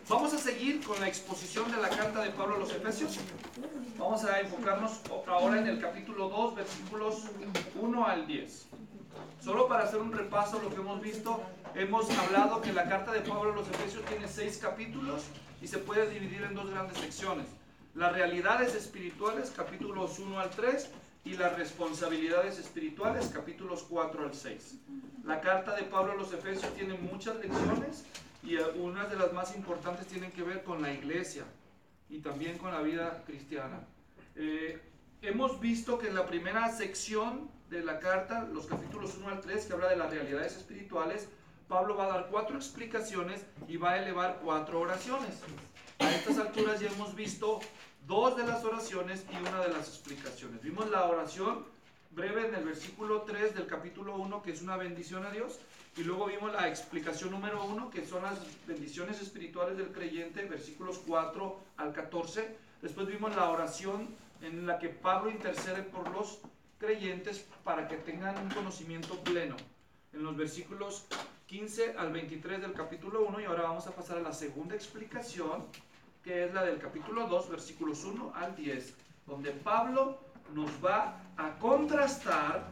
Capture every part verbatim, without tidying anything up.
Vamos a seguir con la exposición de la carta de Pablo a los Efesios. Vamos a enfocarnos ahora en el capítulo dos, versículos uno al diez. Solo para hacer un repaso de lo que hemos visto, hemos hablado que la carta de Pablo a los Efesios tiene seis capítulos y se puede dividir en dos grandes secciones. Las realidades espirituales, capítulos uno al tres, y las responsabilidades espirituales, capítulos cuatro al seis. La carta de Pablo a los Efesios tiene muchas lecciones y unas de las más importantes tienen que ver con la iglesia y también con la vida cristiana. Eh, hemos visto que en la primera sección de la carta, los capítulos uno al tres, que habla de las realidades espirituales, Pablo va a dar cuatro explicaciones y va a elevar cuatro oraciones. A estas alturas ya hemos visto dos de las oraciones y una de las explicaciones. Vimos la oración breve en el versículo tres del capítulo uno, que es una bendición a Dios, y luego vimos la explicación número uno, que son las bendiciones espirituales del creyente, versículos cuatro al catorce. Después vimos la oración en la que Pablo intercede por los creyentes para que tengan un conocimiento pleno, en los versículos quince al veintitrés del capítulo uno, y ahora vamos a pasar a la segunda explicación, que es la del capítulo dos, versículos uno al diez, donde Pablo nos va a contrastar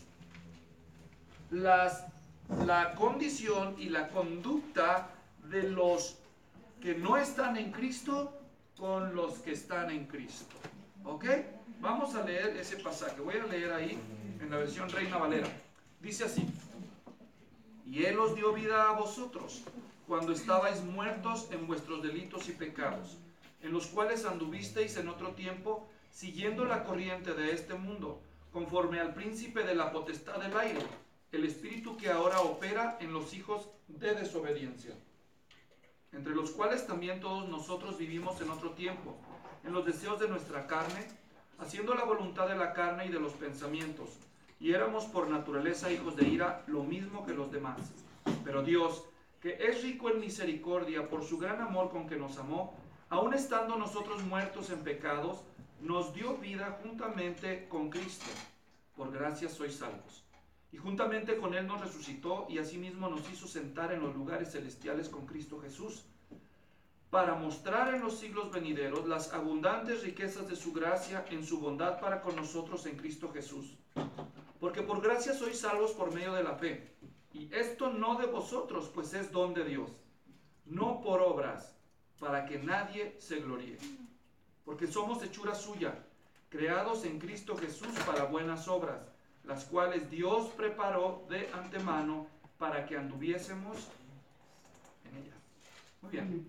las, la condición y la conducta de los que no están en Cristo con los que están en Cristo. ¿Ok? Vamos a leer ese pasaje. Voy a leer ahí en la versión Reina Valera. Dice así: y Él os dio vida a vosotros cuando estabais muertos en vuestros delitos y pecados, en los cuales anduvisteis en otro tiempo, siguiendo la corriente de este mundo, conforme al príncipe de la potestad del aire, el espíritu que ahora opera en los hijos de desobediencia, entre los cuales también todos nosotros vivimos en otro tiempo, en los deseos de nuestra carne, haciendo la voluntad de la carne y de los pensamientos, y éramos por naturaleza hijos de ira, lo mismo que los demás. Pero Dios, que es rico en misericordia por su gran amor con que nos amó, aun estando nosotros muertos en pecados, nos dio vida juntamente con Cristo. Por gracia sois salvos. Y juntamente con Él nos resucitó y asimismo nos hizo sentar en los lugares celestiales con Cristo Jesús, para mostrar en los siglos venideros las abundantes riquezas de su gracia en su bondad para con nosotros en Cristo Jesús. Porque por gracia sois salvos por medio de la fe. Y esto no de vosotros, pues es don de Dios, no por obras, para que nadie se gloríe. Porque somos hechura suya, creados en Cristo Jesús para buenas obras, las cuales Dios preparó de antemano para que anduviésemos en ellas. Muy bien.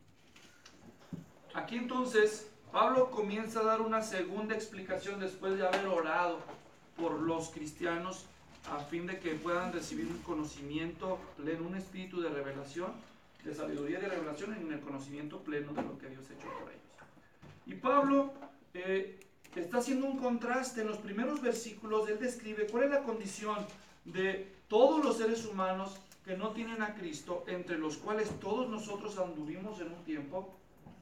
Aquí entonces Pablo comienza a dar una segunda explicación después de haber orado por los cristianos a fin de que puedan recibir un conocimiento pleno, un espíritu de revelación, de sabiduría y de revelación en el conocimiento pleno de lo que Dios ha hecho por ellos. Y Pablo eh, está haciendo un contraste. En los primeros versículos él describe cuál es la condición de todos los seres humanos que no tienen a Cristo, entre los cuales todos nosotros anduvimos en un tiempo,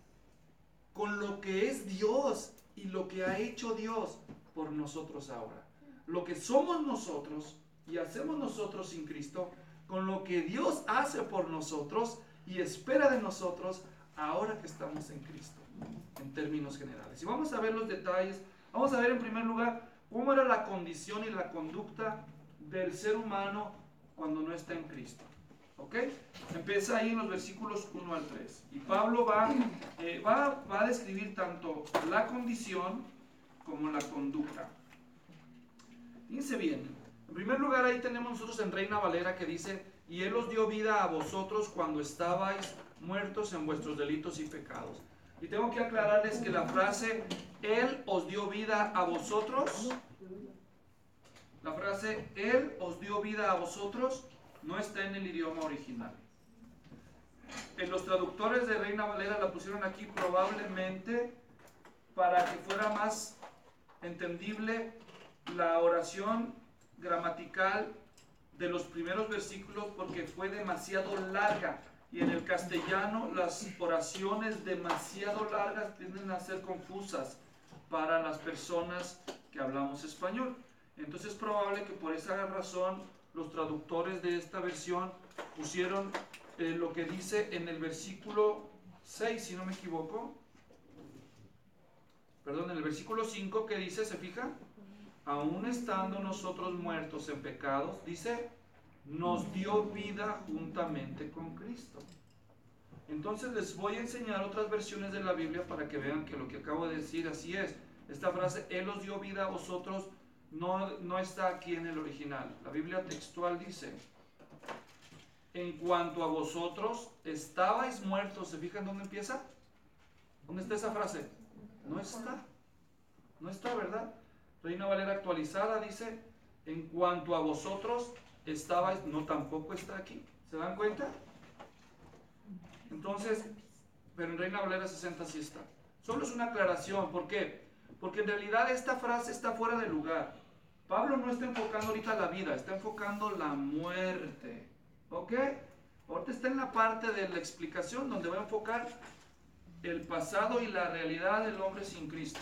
con lo que es Dios y lo que ha hecho Dios por nosotros ahora. Lo que somos nosotros y hacemos nosotros sin Cristo, con lo que Dios hace por nosotros y espera de nosotros ahora que estamos en Cristo, en términos generales. Y vamos a ver los detalles. Vamos a ver en primer lugar cómo era la condición y la conducta del ser humano cuando no está en Cristo. ¿Ok? Empieza ahí en los versículos uno al tres. Y Pablo va, eh, va, va a describir tanto la condición como la conducta. Fíjense bien. En primer lugar, ahí tenemos nosotros en Reina Valera que dice: y Él os dio vida a vosotros cuando estabais muertos en vuestros delitos y pecados. Y tengo que aclararles que la frase Él os dio vida a vosotros, la frase Él os dio vida a vosotros, no está en el idioma original. En los traductores de Reina Valera la pusieron aquí probablemente para que fuera más entendible la oración gramatical de los primeros versículos, porque fue demasiado larga, y en el castellano las oraciones demasiado largas tienden a ser confusas para las personas que hablamos español. Entonces es probable que por esa razón los traductores de esta versión pusieron eh, lo que dice en el versículo seis, si no me equivoco. Perdón, en el versículo cinco, que dice, ¿se fija? Aún estando nosotros muertos en pecados, dice, nos dio vida juntamente con Cristo. Entonces les voy a enseñar otras versiones de la Biblia para que vean que lo que acabo de decir así es. Esta frase, Él os dio vida a vosotros, no, no está aquí en el original. La Biblia textual dice, en cuanto a vosotros estabais muertos. ¿Se fijan dónde empieza? ¿Dónde está esa frase? No está. No está, ¿verdad? Reina Valera actualizada dice, en cuanto a vosotros estabais, no, tampoco está aquí. ¿Se dan cuenta? Entonces, pero en Reina Valera sesenta sí está. Solo es una aclaración. ¿Por qué? Porque en realidad esta frase está fuera de lugar. Pablo no está enfocando ahorita la vida, está enfocando la muerte. ¿Ok? Ahorita está en la parte de la explicación donde va a enfocar el pasado y la realidad del hombre sin Cristo.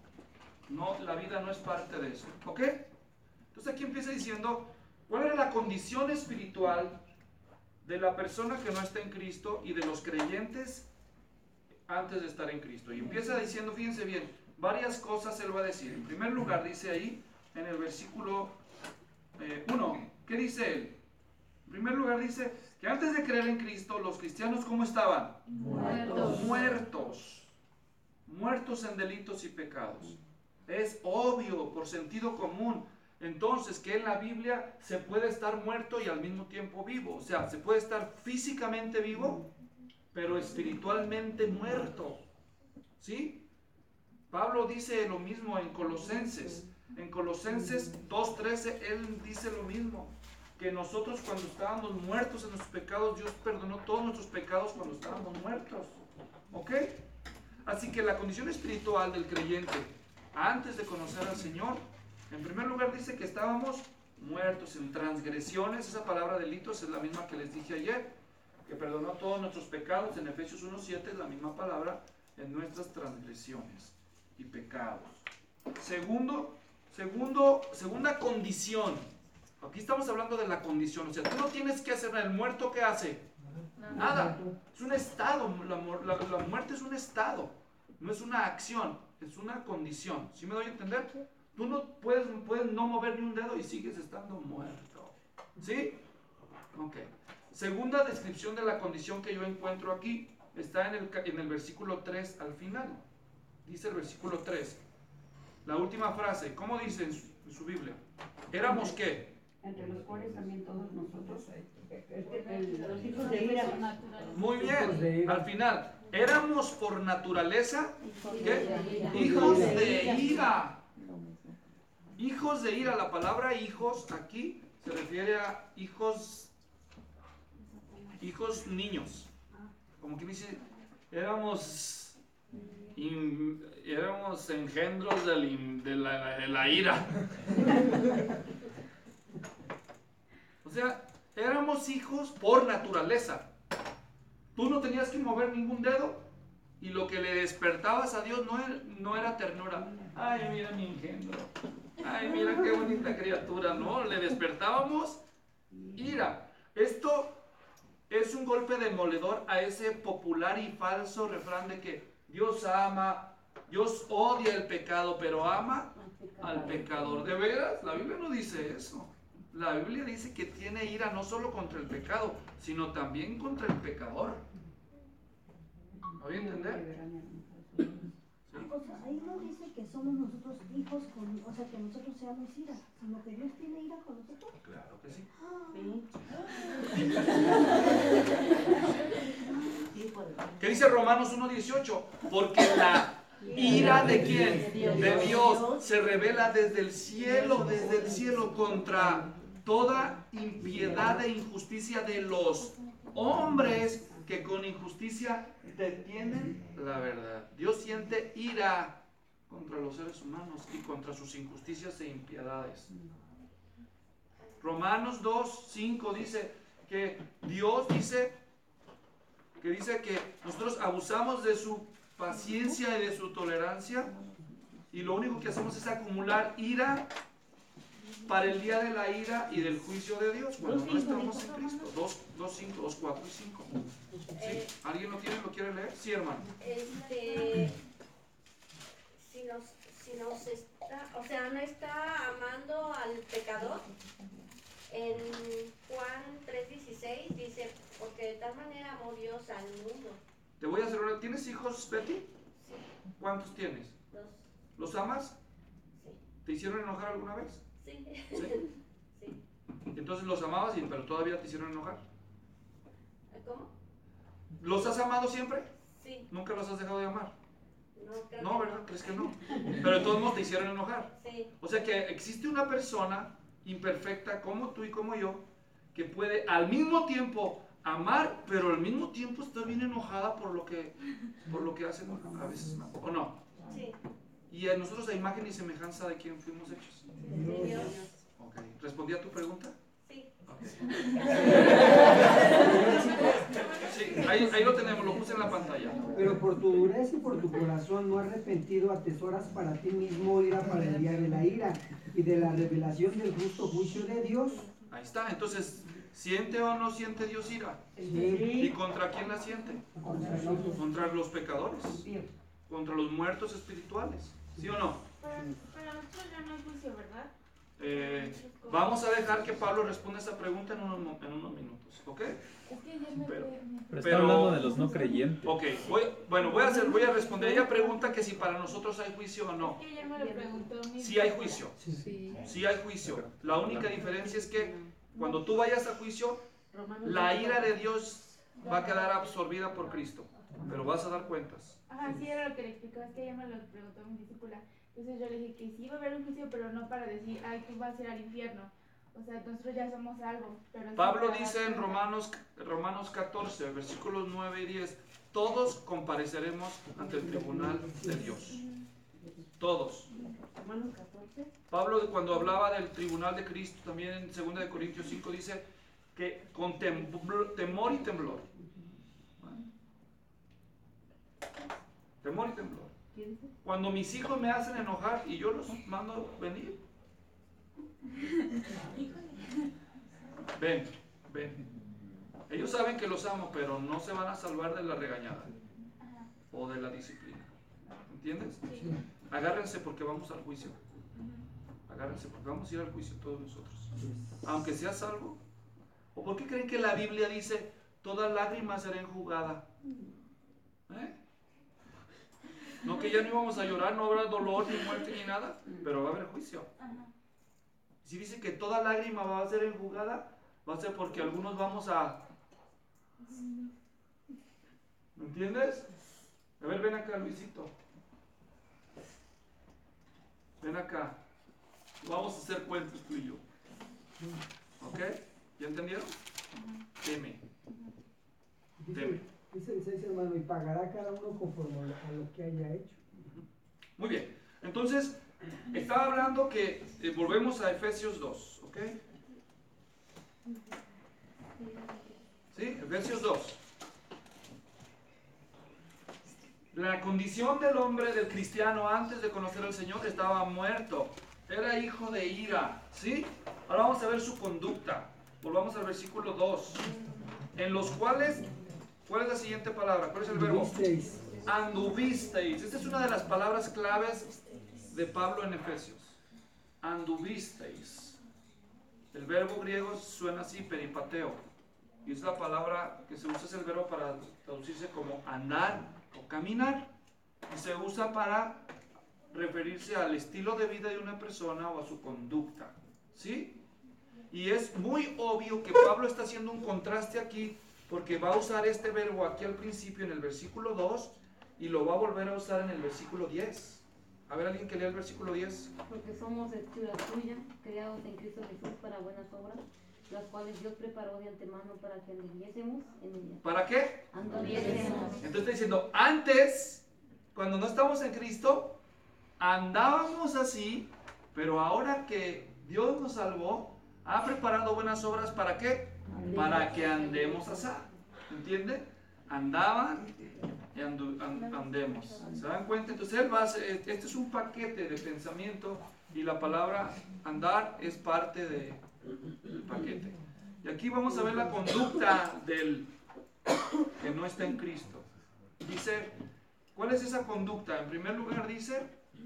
No, la vida no es parte de eso. ¿Ok? Entonces aquí empieza diciendo, ¿cuál era la condición espiritual de la persona que no está en Cristo y de los creyentes antes de estar en Cristo? Y empieza diciendo, fíjense bien, varias cosas él va a decir. En primer lugar, dice ahí, en el versículo uno, eh, ¿qué dice él? En primer lugar dice que antes de creer en Cristo, los cristianos, ¿cómo estaban? Muertos. Muertos. Muertos en delitos y pecados. Es obvio, por sentido común. Entonces, que en la Biblia se puede estar muerto y al mismo tiempo vivo. O sea, se puede estar físicamente vivo, pero espiritualmente muerto. ¿Sí? Pablo dice lo mismo en Colosenses. En Colosenses dos trece, él dice lo mismo. Que nosotros cuando estábamos muertos en nuestros pecados, Dios perdonó todos nuestros pecados cuando estábamos muertos. ¿Ok? Así que la condición espiritual del creyente antes de conocer al Señor, en primer lugar dice que estábamos muertos en transgresiones. Esa palabra delitos es la misma que les dije ayer, que perdonó todos nuestros pecados. En Efesios uno siete es la misma palabra, en nuestras transgresiones y pecados. Segundo, segundo, segunda condición. Aquí estamos hablando de la condición. O sea, tú no tienes que hacer nada. ¿El muerto qué hace? Nada. Es un estado. La, la, la muerte es un estado. No es una acción. Es una condición. ¿Sí me doy a entender? Tú no puedes, puedes no mover ni un dedo y sigues estando muerto. ¿Sí? Ok. Segunda descripción de la condición que yo encuentro aquí está en el, en el versículo tres al final. Dice el versículo tres. La última frase. ¿Cómo dice en su, en su Biblia? ¿Éramos qué? Entre los cuales también todos nosotros, los hijos de ira. Muy bien. Al final. Éramos por naturaleza, ¿qué? Hijos de ira. Hijos de ira. La palabra hijos aquí se refiere a hijos, hijos niños. Como que dice, éramos, in, éramos engendros del, de, la, de la ira. O sea, éramos hijos por naturaleza. Tú no tenías que mover ningún dedo y lo que le despertabas a Dios no era, no era ternura. Ay, mira mi engendro. Ay, mira qué bonita criatura. No, le despertábamos ira. Esto es un golpe demoledor a ese popular y falso refrán de que Dios ama, Dios odia el pecado, pero ama al pecador. ¿De veras? La Biblia no dice eso. La Biblia dice que tiene ira no solo contra el pecado, sino también contra el pecador. ¿Me voy a entender? ¿Sí? O sea, ahí no dice que somos nosotros hijos, con, o sea, que nosotros seamos ira, sino que Dios tiene ira con nosotros. Claro que sí. Sí. ¿Qué dice Romanos uno dieciocho? Porque la ira de quién? De Dios se revela desde el cielo, desde el cielo contra toda impiedad e injusticia de los hombres que con injusticia detienen la verdad. Dios siente ira contra los seres humanos y contra sus injusticias e impiedades. Romanos dos cinco dice que Dios dice que dice que nosotros abusamos de su paciencia y de su tolerancia y lo único que hacemos es acumular ira para el día de la ira y del juicio de Dios cuando no estamos en Cristo. dos, cinco, dos, cuatro y cinco. ¿Sí? Eh, ¿Sí? ¿Alguien lo tiene? ¿Lo quiere leer? Sí, hermano. Este, si nos, si nos está, o sea, no está amando al pecador. En Juan tres dieciséis dice, porque de tal manera amó Dios al mundo. Te voy a hacer una. ¿Tienes hijos, Betty? Sí, ¿Cuántos tienes? dos, ¿Los amas? sí, ¿Te hicieron enojar alguna vez? sí, ¿Sí? sí. Entonces los amabas, y, pero todavía te hicieron enojar. ¿Cómo? ¿Los has amado siempre? Sí, ¿Nunca los has dejado de amar? no creo No, que ¿verdad? ¿Crees que no? Pero de todos modos te hicieron enojar. Sí, O sea que existe una persona imperfecta como tú y como yo que puede al mismo tiempo amar, pero al mismo tiempo estar bien enojada por lo que, por lo que hacen a veces, ¿o no? sí, Y a nosotros a imagen y semejanza de quien fuimos hechos. de Dios. Okay. ¿Respondí a tu pregunta? Sí. Okay. Sí, ahí, ahí lo tenemos, lo puse en la pantalla. Pero por tu dureza y por tu corazón no arrepentido atesoras para ti mismo ira para el día de la ira y de la revelación del justo juicio de Dios. Ahí está, entonces, ¿siente o no siente Dios ira? Sí. ¿Y contra quién la siente? Contra los pecadores, contra los muertos espirituales, ¿sí o no? Para, para nosotros ya no hay juicio, ¿verdad? Eh, vamos a dejar que Pablo responda esa pregunta en unos, mo- en unos minutos, ¿ok? Es que ya me Pero- Pero está Pero- hablando de los no creyentes. Ok, voy, bueno, voy a, hacer, voy a responder. Ella pregunta que si para nosotros hay juicio o no. Es que ella me lo preguntó. mi Sí hay juicio, Sí. sí hay juicio. La única diferencia es que cuando tú vayas a juicio, la ira de Dios va a quedar absorbida por Cristo, pero vas a dar cuentas. Ajá, sí era lo que le explicaba, es que ella me lo preguntó mi discípula. Entonces yo le dije que sí va a haber un juicio, pero no para decir, ay, tú vas a ir al infierno. O sea, nosotros ya somos salvos. Pero sí Pablo para dice dar en cuenta. Romanos, Romanos catorce, versículos nueve y diez, todos compareceremos ante el tribunal de Dios. Todos. Romanos catorce. Pablo, cuando hablaba del tribunal de Cristo, también en segunda de Corintios cinco, dice que con tembl- temor y temblor. Temor y temblor. ¿Qué dice? Cuando mis hijos me hacen enojar y yo los mando venir. Ven, ven. Ellos saben que los amo, pero no se van a salvar de la regañada o de la disciplina. ¿Entiendes? Sí. Agárrense porque vamos al juicio. Agárrense porque vamos a ir al juicio todos nosotros. Aunque sea salvo. ¿O por qué creen que la Biblia dice toda lágrima será enjugada? ¿Eh? No, que ya no íbamos a llorar, no habrá dolor ni muerte ni nada, pero va a haber juicio. Ajá. Si dice que toda lágrima va a ser enjugada, va a ser porque algunos vamos a... ¿Me entiendes? A ver, ven acá, Luisito. Ven acá. Vamos a hacer cuentos tú y yo. ¿Ok? ¿Ya entendieron? Teme. Teme. Dice, dice, dice hermano, y pagará cada uno conforme a lo que haya hecho. Muy bien. Entonces, estaba hablando que eh, volvemos a Efesios dos, ¿ok? ¿Sí? Efesios dos. La condición del hombre, del cristiano, antes de conocer al Señor, estaba muerto. Era hijo de ira, ¿sí? Ahora vamos a ver su conducta. Volvamos al versículo dos. En los cuales, ¿cuál es la siguiente palabra? ¿Cuál es el verbo? Divisteis. Anduvisteis. Esta es una de las palabras claves de Pablo en Efesios. Anduvisteis. El verbo griego suena así, peripateo. Y es la palabra que se usa, es el verbo para traducirse como andar o caminar. Y se usa para referirse al estilo de vida de una persona o a su conducta. ¿Sí? Y es muy obvio que Pablo está haciendo un contraste aquí, porque va a usar este verbo aquí al principio en el versículo dos y lo va a volver a usar en el versículo diez. A ver, alguien que lea el versículo diez. Porque somos hechura suya, creados en Cristo Jesús para buenas obras, las cuales Dios preparó de antemano para que anduviésemos en ellas. ¿Para qué? Anduviésemos. Entonces está diciendo, antes, cuando no estamos en Cristo, andábamos así, pero ahora que Dios nos salvó, ha preparado buenas obras, ¿para qué? Para que andemos así. ¿Entiende? Andaban y andu- and- andemos. ¿Se dan cuenta? Entonces él va a hacer, este es un paquete de pensamiento y la palabra andar es parte de, del paquete. Y aquí vamos a ver la conducta del, que no está en Cristo. Dice, ¿cuál es esa conducta? En primer lugar dice,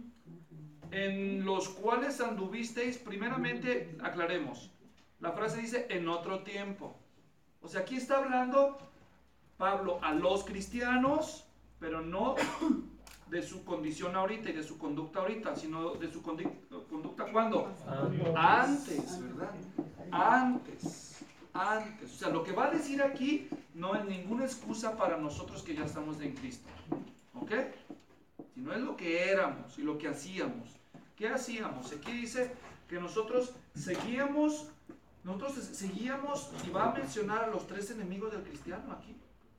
en los cuales anduvisteis, primeramente aclaremos, la frase dice en otro tiempo. O sea, aquí está hablando Pablo a los cristianos, pero no de su condición ahorita y de su conducta ahorita, sino de su conducta ¿cuándo? Antes, ¿verdad? Antes, antes. O sea, lo que va a decir aquí no es ninguna excusa para nosotros que ya estamos en Cristo. ¿Ok? Sino es lo que éramos y lo que hacíamos. ¿Qué hacíamos? Aquí dice que nosotros seguíamos, nosotros seguíamos, y va a mencionar a los tres enemigos del cristiano aquí.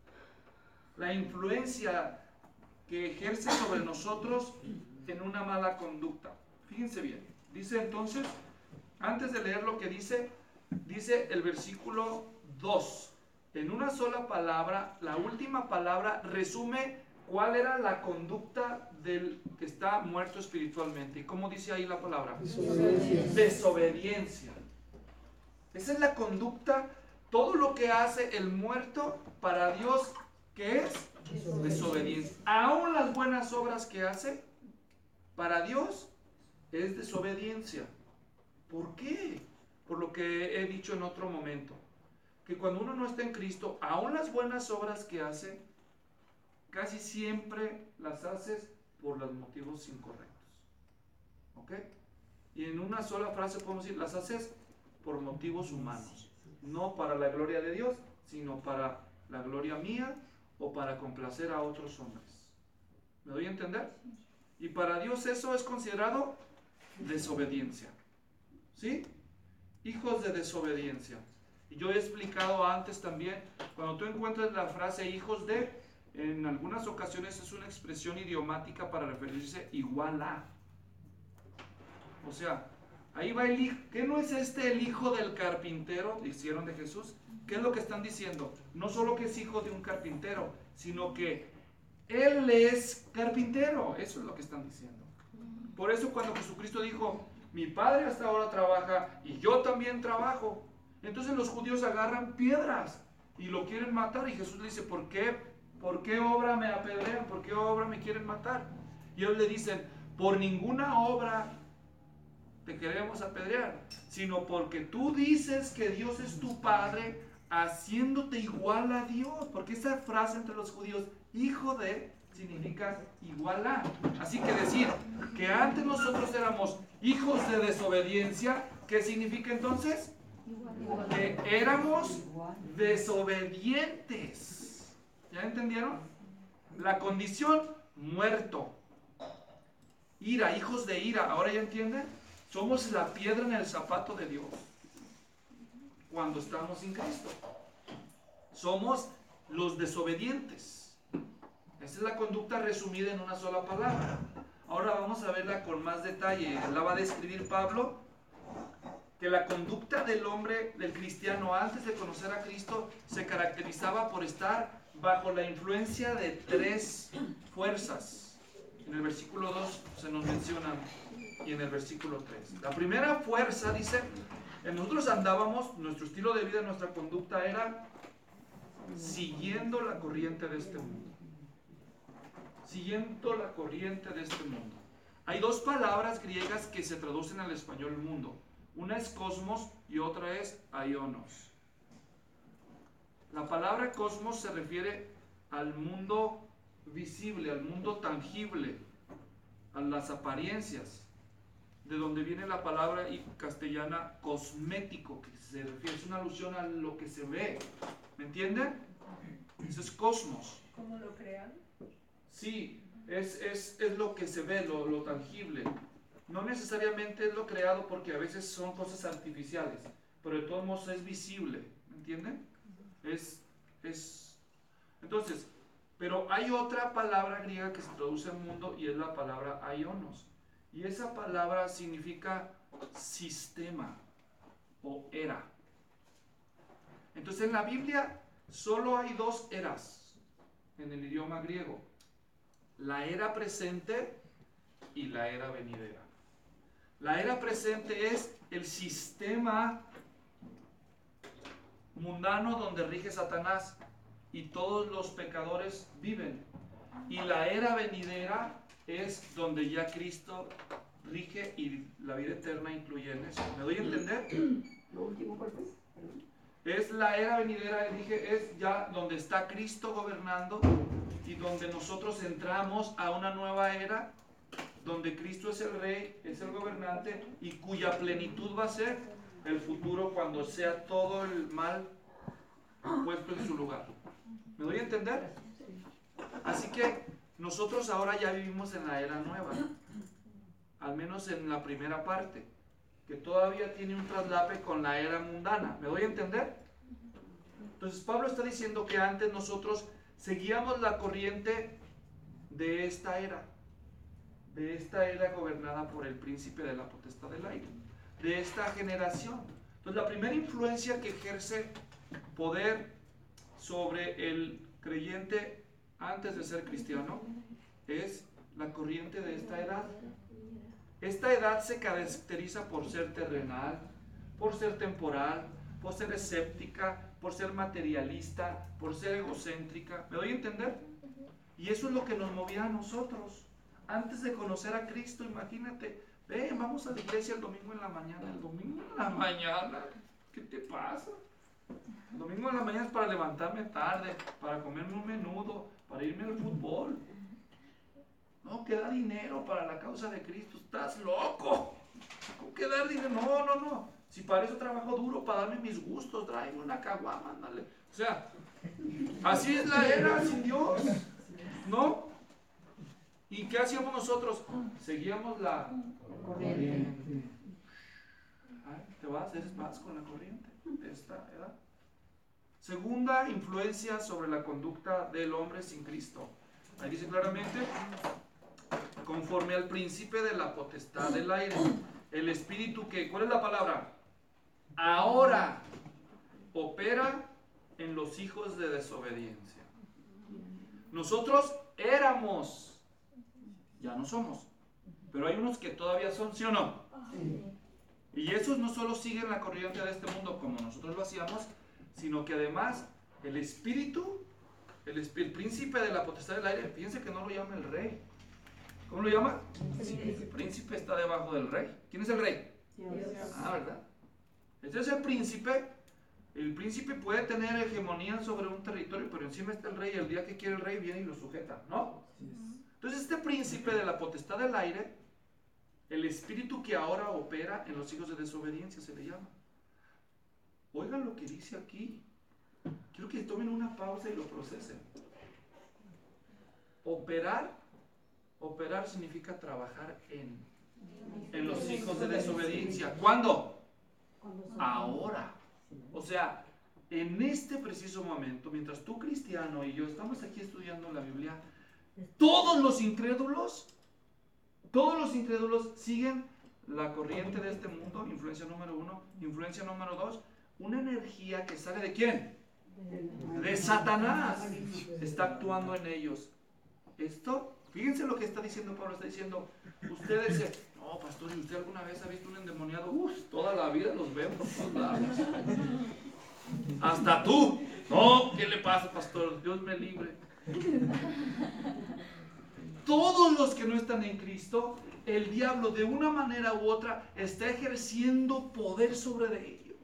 La influencia que ejerce sobre nosotros en una mala conducta. Fíjense bien, dice entonces, antes de leer lo que dice, dice el versículo dos, en una sola palabra, la última palabra resume cuál era la conducta del que está muerto espiritualmente. ¿Y cómo dice ahí la palabra? Desobediencia. Desobediencia. Esa es la conducta, todo lo que hace el muerto para Dios, ¿qué es? Desobediencia. Aún las buenas obras que hace para Dios es desobediencia. ¿Por qué? Por lo que he dicho en otro momento, que cuando uno no está en Cristo, aún las buenas obras que hace, casi siempre las haces por los motivos incorrectos. ¿Ok? Y en una sola frase podemos decir, las haces por motivos humanos, no para la gloria de Dios, sino para la gloria mía o para complacer a otros hombres. ¿Me doy a entender? Y para Dios eso es considerado desobediencia. ¿Sí? Hijos de desobediencia. Y yo he explicado antes también, cuando tú encuentras la frase hijos de, en algunas ocasiones es una expresión idiomática para referirse igual a. O sea, ahí va el hijo. ¿Qué no es este el hijo del carpintero? Hicieron de Jesús. ¿Qué es lo que están diciendo? No solo que es hijo de un carpintero, sino que él es carpintero. Eso es lo que están diciendo. Por eso cuando Jesucristo dijo, mi padre hasta ahora trabaja y yo también trabajo, entonces los judíos agarran piedras y lo quieren matar. Y Jesús le dice, ¿por qué? ¿Por qué obra me apedrean? ¿Por qué obra me quieren matar? Y ellos le dicen, por ninguna obra te queremos apedrear, sino porque tú dices que Dios es tu Padre, haciéndote igual a Dios. Porque esa frase entre los judíos, hijo de, significa igual a. Así que decir que antes nosotros éramos hijos de desobediencia, ¿qué significa entonces? Que éramos desobedientes. ¿Ya entendieron? La condición, muerto. Ira, hijos de ira. ¿Ahora ya entienden? Somos la piedra en el zapato de Dios cuando estamos en Cristo. Somos los desobedientes. Esa es la conducta resumida en una sola palabra. Ahora vamos a verla con más detalle. La va a describir Pablo, que la conducta del hombre, del cristiano, antes de conocer a Cristo, se caracterizaba por estar bajo la influencia de tres fuerzas. En el versículo dos se nos mencionan y en el versículo tres. La primera fuerza dice, nosotros andábamos, nuestro estilo de vida, nuestra conducta era siguiendo la corriente de este mundo. Siguiendo la corriente de este mundo. Hay dos palabras griegas que se traducen al español mundo. Una es cosmos y otra es aionos. La palabra cosmos se refiere al mundo visible, al mundo tangible, a las apariencias, de donde viene la palabra castellana cosmético, que se refiere, es una alusión a lo que se ve. ¿Me entienden? Eso es cosmos. ¿Cómo lo crean? Sí, es, es, es lo que se ve, lo, lo tangible. No necesariamente es lo creado, porque a veces son cosas artificiales, pero de todos modos es visible. ¿Me entienden? Es, es... Entonces, pero hay otra palabra griega que se traduce al mundo y es la palabra aionos. Y esa palabra significa sistema o era. Entonces en la Biblia solo hay dos eras en el idioma griego. La era presente y la era venidera. La era presente es el sistema mundano donde rige Satanás. y todos los pecadores viven. Y la era venidera es donde ya Cristo rige y la vida eterna incluye en eso. ¿Me doy a entender? Lo último, ¿cuál fue? Perdón. Es la era venidera, dije, es ya donde está Cristo gobernando y donde nosotros entramos a una nueva era, donde Cristo es el rey, es el gobernante y cuya plenitud va a ser el futuro cuando sea todo el mal puesto en su lugar. ¿Me doy a entender? Así que nosotros ahora ya vivimos en la era nueva, al menos en la primera parte, que todavía tiene un traslape con la era mundana. ¿Me doy a entender? Entonces Pablo está diciendo que antes nosotros seguíamos la corriente de esta era, de esta era gobernada por el príncipe de la potestad del aire, de esta generación. Entonces la primera influencia que ejerce poder sobre el creyente antes de ser cristiano es la corriente de esta edad. Esta edad se caracteriza por ser terrenal, por ser temporal, por ser escéptica, por ser materialista, por ser egocéntrica. ¿Me doy a entender? Y eso es lo que nos movía a nosotros. Antes de conocer a Cristo, imagínate, ven, vamos a la iglesia el domingo en la mañana. El domingo en la mañana, ¿qué te pasa? El domingo en la mañana es para levantarme tarde, para comerme un menudo, para irme al fútbol. No, que da dinero para la causa de Cristo. ¡Estás loco! ¿Cómo que dar dinero? No, no, no. Si para eso trabajo duro, para darme mis gustos, tráeme una caguama, ándale. O sea, así es la era sin Dios, ¿no? ¿Y qué hacíamos nosotros? Seguíamos la corriente. Ay, te vas, eres más con la corriente de esta edad. Segunda influencia sobre la conducta del hombre sin Cristo. Ahí dice claramente, conforme al príncipe de la potestad del aire, el espíritu que, ¿cuál es la palabra? Ahora opera en los hijos de desobediencia. Nosotros éramos, ya no somos, pero hay unos que todavía son, ¿sí o no? Y esos no solo siguen la corriente de este mundo como nosotros lo hacíamos, sino que además el espíritu, el, el príncipe de la potestad del aire, fíjense que no lo llama el rey. ¿Cómo lo llama? El príncipe está debajo del rey. ¿Quién es el rey? Dios. Ah, ¿verdad? Este es el príncipe. El príncipe puede tener hegemonía sobre un territorio, pero encima está el rey y el día que quiere el rey viene y lo sujeta, ¿no? Entonces este príncipe de la potestad del aire, el espíritu que ahora opera en los hijos de desobediencia se le llama. Oigan lo que dice aquí. Quiero que tomen una pausa y lo procesen. Operar, operar significa trabajar en, en los hijos de desobediencia. ¿Cuándo? Ahora. O sea, en este preciso momento, mientras tú cristiano y yo estamos aquí estudiando la Biblia, todos los incrédulos, todos los incrédulos siguen la corriente de este mundo, influencia número uno, influencia número dos, una energía que sale ¿de quién? De Satanás. Está actuando en ellos. Esto, fíjense lo que está diciendo Pablo, está diciendo, ustedes dicen, no, pastor, ¿y usted alguna vez ha visto un endemoniado? Uf, toda la vida los vemos por todos lados. Hasta tú. No, ¿qué le pasa, pastor? Dios me libre. Todos los que no están en Cristo, el diablo de una manera u otra está ejerciendo poder sobre de ellos.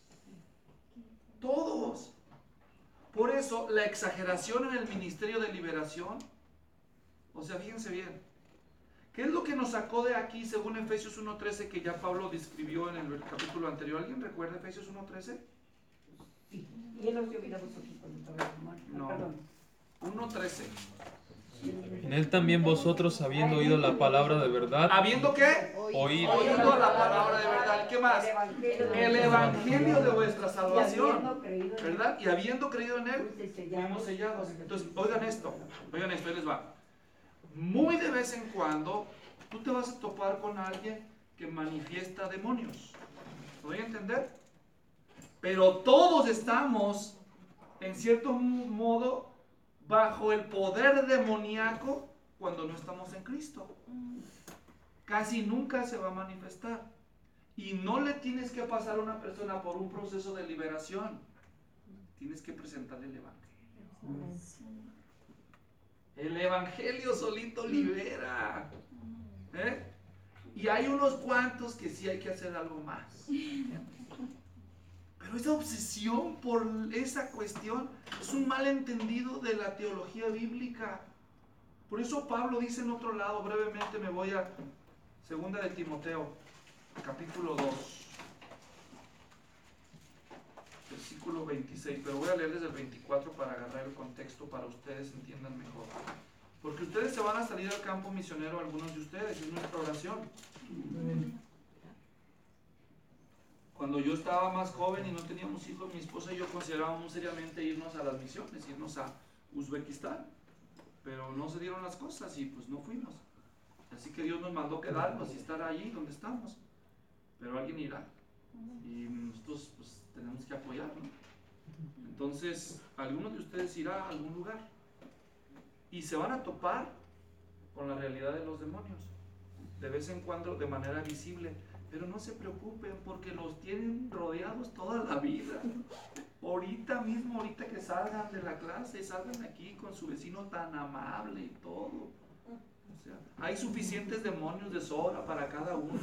Todos. Por eso la exageración en el ministerio de liberación, o sea, fíjense bien, ¿qué es lo que nos sacó de aquí según Efesios uno trece que ya Pablo describió en el capítulo anterior? ¿Alguien recuerda Efesios uno trece? Sí, y él nos dio vida a vosotros cuando estaba muerto. No. Perdón. uno trece. En él también vosotros, habiendo oído la palabra de verdad, ¿Habiendo qué? oído, Oído la palabra de verdad. ¿Qué más? El evangelio de vuestra salvación, ¿verdad? Y habiendo creído en él, fuimos sellados. Entonces, oigan esto, oigan esto, ahí les va. Muy de vez en cuando, tú te vas a topar con alguien que manifiesta demonios. ¿Lo voy a entender? Pero todos estamos, en cierto modo, bajo el poder demoníaco cuando no estamos en Cristo. Casi nunca se va a manifestar. Y no le tienes que pasar a una persona por un proceso de liberación. Tienes que presentarle el evangelio. El evangelio solito libera. ¿Eh? Y hay unos cuantos que sí hay que hacer algo más. Pero esa obsesión por esa cuestión es un malentendido de la teología bíblica. Por eso Pablo dice en otro lado, brevemente me voy a segunda de Timoteo, capítulo dos, versículo veintiséis, pero voy a leer desde el veinticuatro para agarrar el contexto para ustedes entiendan mejor. Porque ustedes se van a salir al campo misionero, algunos de ustedes, es nuestra oración. Cuando yo estaba más joven y no teníamos hijos, mi esposa y yo considerábamos seriamente irnos a las misiones, irnos a Uzbekistán. Pero no se dieron las cosas y pues no fuimos. Así que Dios nos mandó quedarnos y estar allí donde estamos. Pero alguien irá. Y nosotros pues tenemos que apoyar, ¿no? Entonces, algunos de ustedes irá a algún lugar. Y se van a topar con la realidad de los demonios. De vez en cuando de manera visible. Pero no se preocupen porque los tienen rodeados toda la vida. Ahorita mismo, ahorita que salgan de la clase, salgan aquí con su vecino tan amable y todo. O sea, hay suficientes demonios de sobra para cada uno.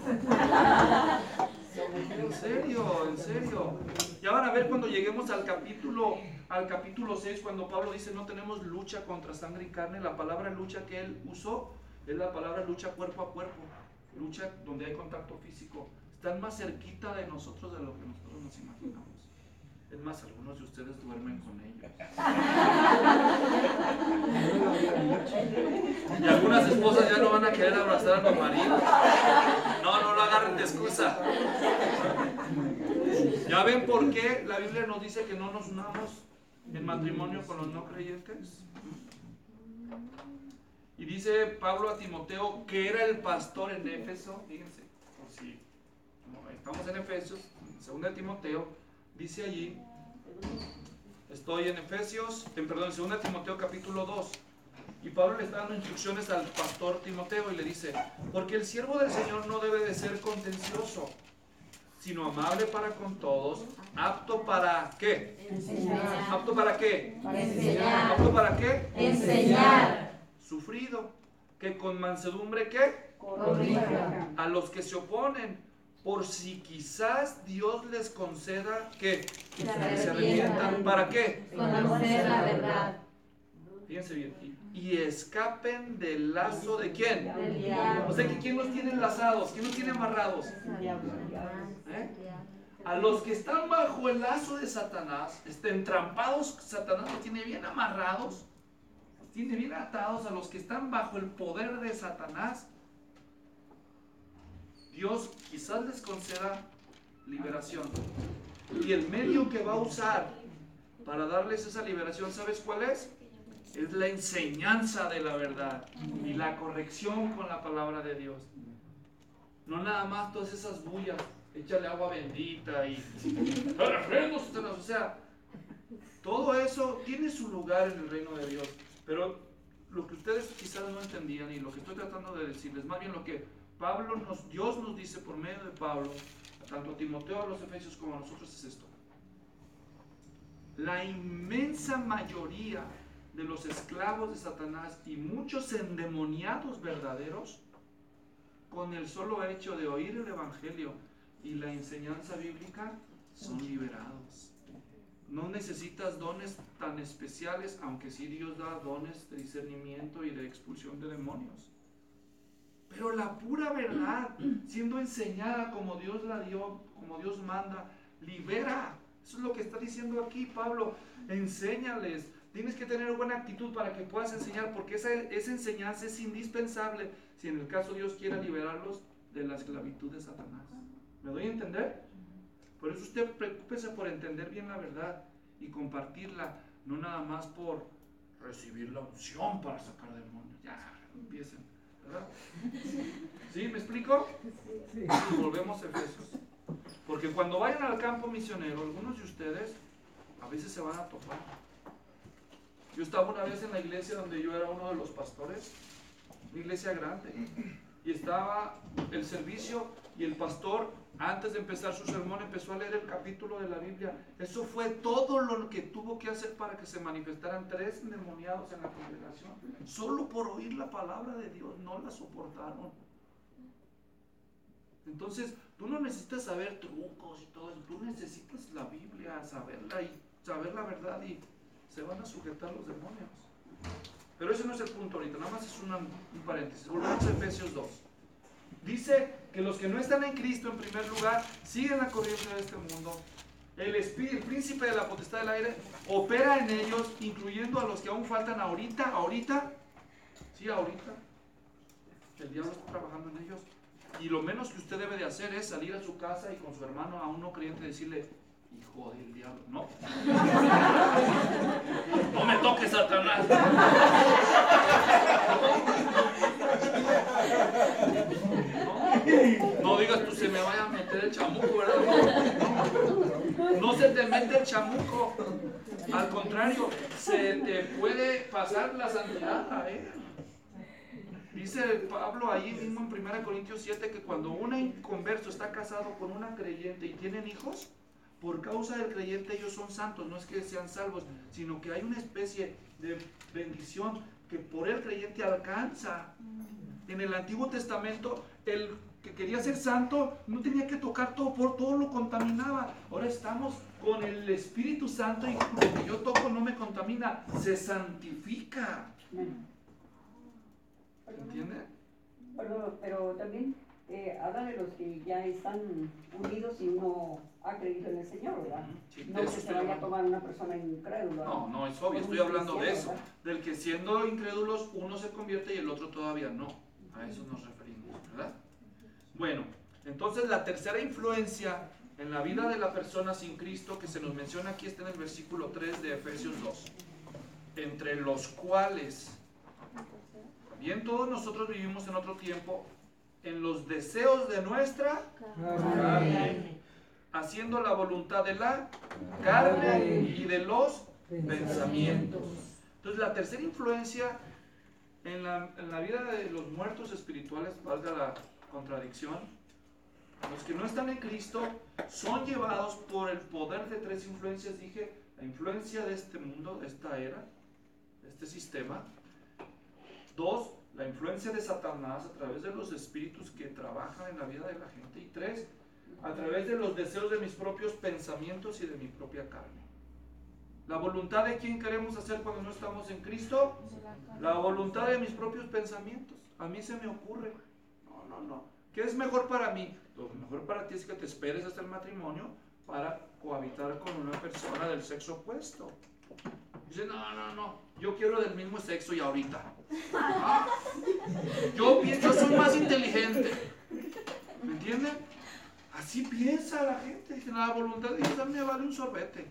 En serio, en serio. Ya van a ver cuando lleguemos al capítulo, al capítulo seis, cuando Pablo dice no tenemos lucha contra sangre y carne. La palabra lucha que él usó es la palabra lucha cuerpo a cuerpo. Lucha donde hay contacto físico. Están más cerquita de nosotros de lo que nosotros nos imaginamos. Es más, algunos de ustedes duermen con ellos. Y algunas esposas ya no van a querer abrazar a los maridos. No, no lo agarren de excusa. ¿Ya ven por qué la Biblia nos dice que no nos unamos en matrimonio con los no creyentes? Y dice Pablo a Timoteo, que era el pastor en Éfeso. Fíjense, por si no, estamos en Efesios, segunda de Timoteo, dice allí, estoy en Efesios, en, perdón, en segunda de Timoteo capítulo dos. Y Pablo le está dando instrucciones al pastor Timoteo y le dice, porque el siervo del Señor no debe de ser contencioso, sino amable para con todos, apto para ¿qué? Enseñar. ¿Apto para qué? Para enseñar. ¿Apto para qué? Enseñar. Sufrido, que con mansedumbre ¿qué? Corrija. A los que se oponen, por si quizás Dios les conceda ¿qué? Que se Que se arrepientan. arrepientan. ¿Para qué? Conocer la verdad. Fíjense bien. Y, y escapen del lazo de quién. Del diablo. O sea que ¿quién los tiene enlazados? ¿Quién los tiene amarrados? ¿Eh? A los que están bajo el lazo de Satanás, estén entrampados, Satanás los tiene bien amarrados, los tiene bien atados. A los que están bajo el poder de Satanás, Dios quizás les conceda liberación. Y el medio que va a usar para darles esa liberación, ¿sabes cuál es? Es la enseñanza de la verdad y la corrección con la palabra de Dios. No nada más todas esas bullas, échale agua bendita y o sea, todo eso tiene su lugar en el reino de Dios. Pero lo que ustedes quizás no entendían y lo que estoy tratando de decirles, más bien lo que Pablo nos, Dios nos dice por medio de Pablo, tanto a Timoteo, a los Efesios como a nosotros, es esto. La inmensa mayoría de los esclavos de Satanás y muchos endemoniados verdaderos, con el solo hecho de oír el Evangelio y la enseñanza bíblica, son liberados. No necesitas dones tan especiales, aunque sí Dios da dones de discernimiento y de expulsión de demonios. Pero la pura verdad, siendo enseñada como Dios la dio, como Dios manda, libera. Eso es lo que está diciendo aquí Pablo. Enséñales. Tienes que tener buena actitud para que puedas enseñar, porque esa, esa enseñanza es indispensable si en el caso Dios quiera liberarlos de la esclavitud de Satanás. ¿Me doy a entender? Por eso usted preocúpese por entender bien la verdad y compartirla, no nada más por recibir la unción para sacar demonios. Ya, empiecen, ¿verdad? ¿Sí? ¿Me explico? Sí. Volvemos a Efesios. Porque cuando vayan al campo misionero, algunos de ustedes a veces se van a topar. Yo estaba una vez en la iglesia donde yo era uno de los pastores, una iglesia grande, y estaba el servicio y el pastor, antes de empezar su sermón, empezó a leer el capítulo de la Biblia. Eso fue todo lo que tuvo que hacer para que se manifestaran tres endemoniados en la congregación. Solo por oír la palabra de Dios, no la soportaron. Entonces, tú no necesitas saber trucos y todo eso, tú necesitas la Biblia, saberla y saber la verdad, y se van a sujetar los demonios. Pero ese no es el punto ahorita, nada más es una, un paréntesis. Volvemos a Efesios dos. Dice que los que no están en Cristo, en primer lugar, siguen la corriente de este mundo. El espíritu, el príncipe de la potestad del aire, opera en ellos, incluyendo a los que aún faltan ahorita, ahorita, sí, ahorita. El diablo está trabajando en ellos. Y lo menos que usted debe de hacer es salir a su casa y con su hermano, a un no creyente, decirle: hijo del diablo, no. No me toques, Satanás. No, no digas tú, se me vaya a meter el chamuco, ¿verdad? No, no, no se te mete el chamuco. Al contrario, se te puede pasar la santidad a él. Dice Pablo ahí mismo en primera Corintios siete que cuando un inconverso está casado con una creyente y tienen hijos, por causa del creyente ellos son santos. No es que sean salvos, sino que hay una especie de bendición que por el creyente alcanza. En el Antiguo Testamento, el que quería ser santo no tenía que tocar todo, por todo lo contaminaba. Ahora estamos con el Espíritu Santo y lo que yo toco no me contamina, se santifica. ¿Entiende? Pero, pero también eh, habla de los que ya están unidos y uno ha creído en el Señor, ¿verdad? Sí, no que se vaya a tomar una persona incrédula. No, no, es obvio, estoy hablando de eso. Del que siendo incrédulos uno se convierte y el otro todavía no. A eso nos referimos, ¿verdad? Bueno, entonces la tercera influencia en la vida de la persona sin Cristo que se nos menciona aquí está en el versículo tres de Efesios dos. Entre los cuales, bien, todos nosotros vivimos en otro tiempo en los deseos de nuestra carne, haciendo la voluntad de la carne y de los pensamientos. Entonces la tercera influencia en la, en la vida de los muertos espirituales, valga la contradicción, los que no están en Cristo son llevados por el poder de tres influencias. Dije, la influencia de este mundo, de esta era, de este sistema. Dos, la influencia de Satanás a través de los espíritus que trabajan en la vida de la gente. Y tres, a través de los deseos de mis propios pensamientos y de mi propia carne. La voluntad de quién queremos hacer cuando no estamos en Cristo. La voluntad de mis propios pensamientos. A mí se me ocurre. No, no, no. ¿Qué es mejor para mí? Lo mejor para ti es que te esperes hasta el matrimonio para cohabitar con una persona del sexo opuesto. Dice, no, no, no, yo quiero del mismo sexo y ahorita. ¿Ah? Yo, yo soy más inteligente. ¿Me entienden? Así piensa la gente. Dice, la voluntad de Dios a mí me vale un sorbete.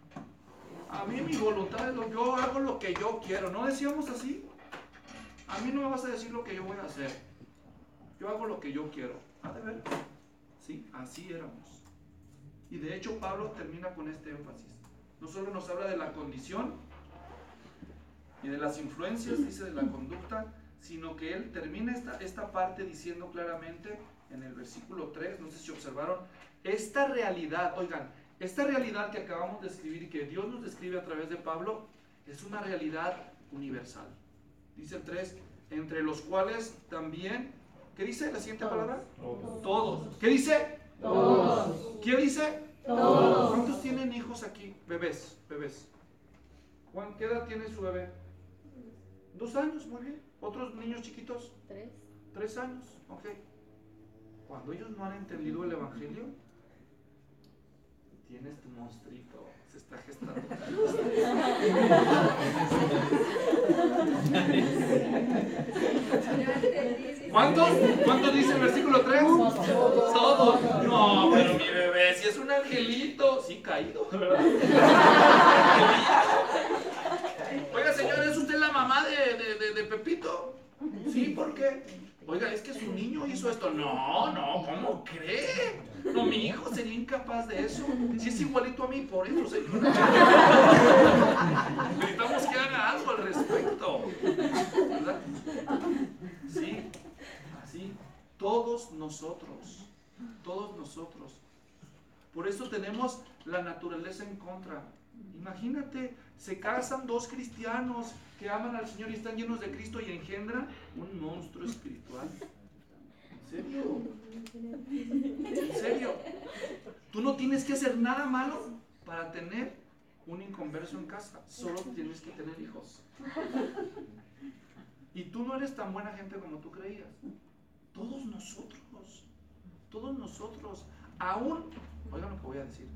A mí mi voluntad es lo, yo hago lo que yo quiero. ¿No decíamos así? A mí no me vas a decir lo que yo voy a hacer. Yo hago lo que yo quiero. ¿Ah, de ver? Sí, así éramos. Y de hecho Pablo termina con este énfasis. No solo nos habla de la condición y de las influencias, dice de la conducta, sino que él termina esta, esta parte diciendo claramente en el versículo tres, no sé si observaron, esta realidad, oigan, esta realidad que acabamos de escribir y que Dios nos describe a través de Pablo, es una realidad universal. Dice el tres, entre los cuales también, ¿qué dice la siguiente palabra? Todos. Todos. ¿Qué dice? Todos. ¿Qué dice? Todos. ¿Cuántos tienen hijos aquí? Bebés, bebés. ¿Qué edad tiene su bebé? Dos años, muy bien. ¿Otros niños chiquitos? Tres. Tres años, ok. Cuando ellos no han entendido el evangelio, tienes tu monstruito, se está gestando. ¿Cuántos? ¿Cuántos dice el versículo tres? Todos. Todos. No, pero mi bebé, si es un angelito, sí caído, ¿verdad? Oiga, señor, ¿es usted la mamá de, de, de, de Pepito? Sí, ¿por qué? Oiga, es que su niño hizo esto. No, no, ¿cómo cree? No, mi hijo sería incapaz de eso. Si es igualito a mí, por eso, señor. Necesitamos que haga algo al respecto, ¿verdad? Sí, así. nosotros, todos nosotros. Por eso tenemos la naturaleza en contra. Imagínate, se casan dos cristianos que aman al Señor y están llenos de Cristo y engendran un monstruo espiritual. ¿En serio? ¿En serio? Tú no tienes que hacer nada malo para tener un inconverso en casa. Solo tienes que tener hijos. Y tú no eres tan buena gente como tú creías. Todos nosotros, todos nosotros, aún, oigan lo que voy a decir,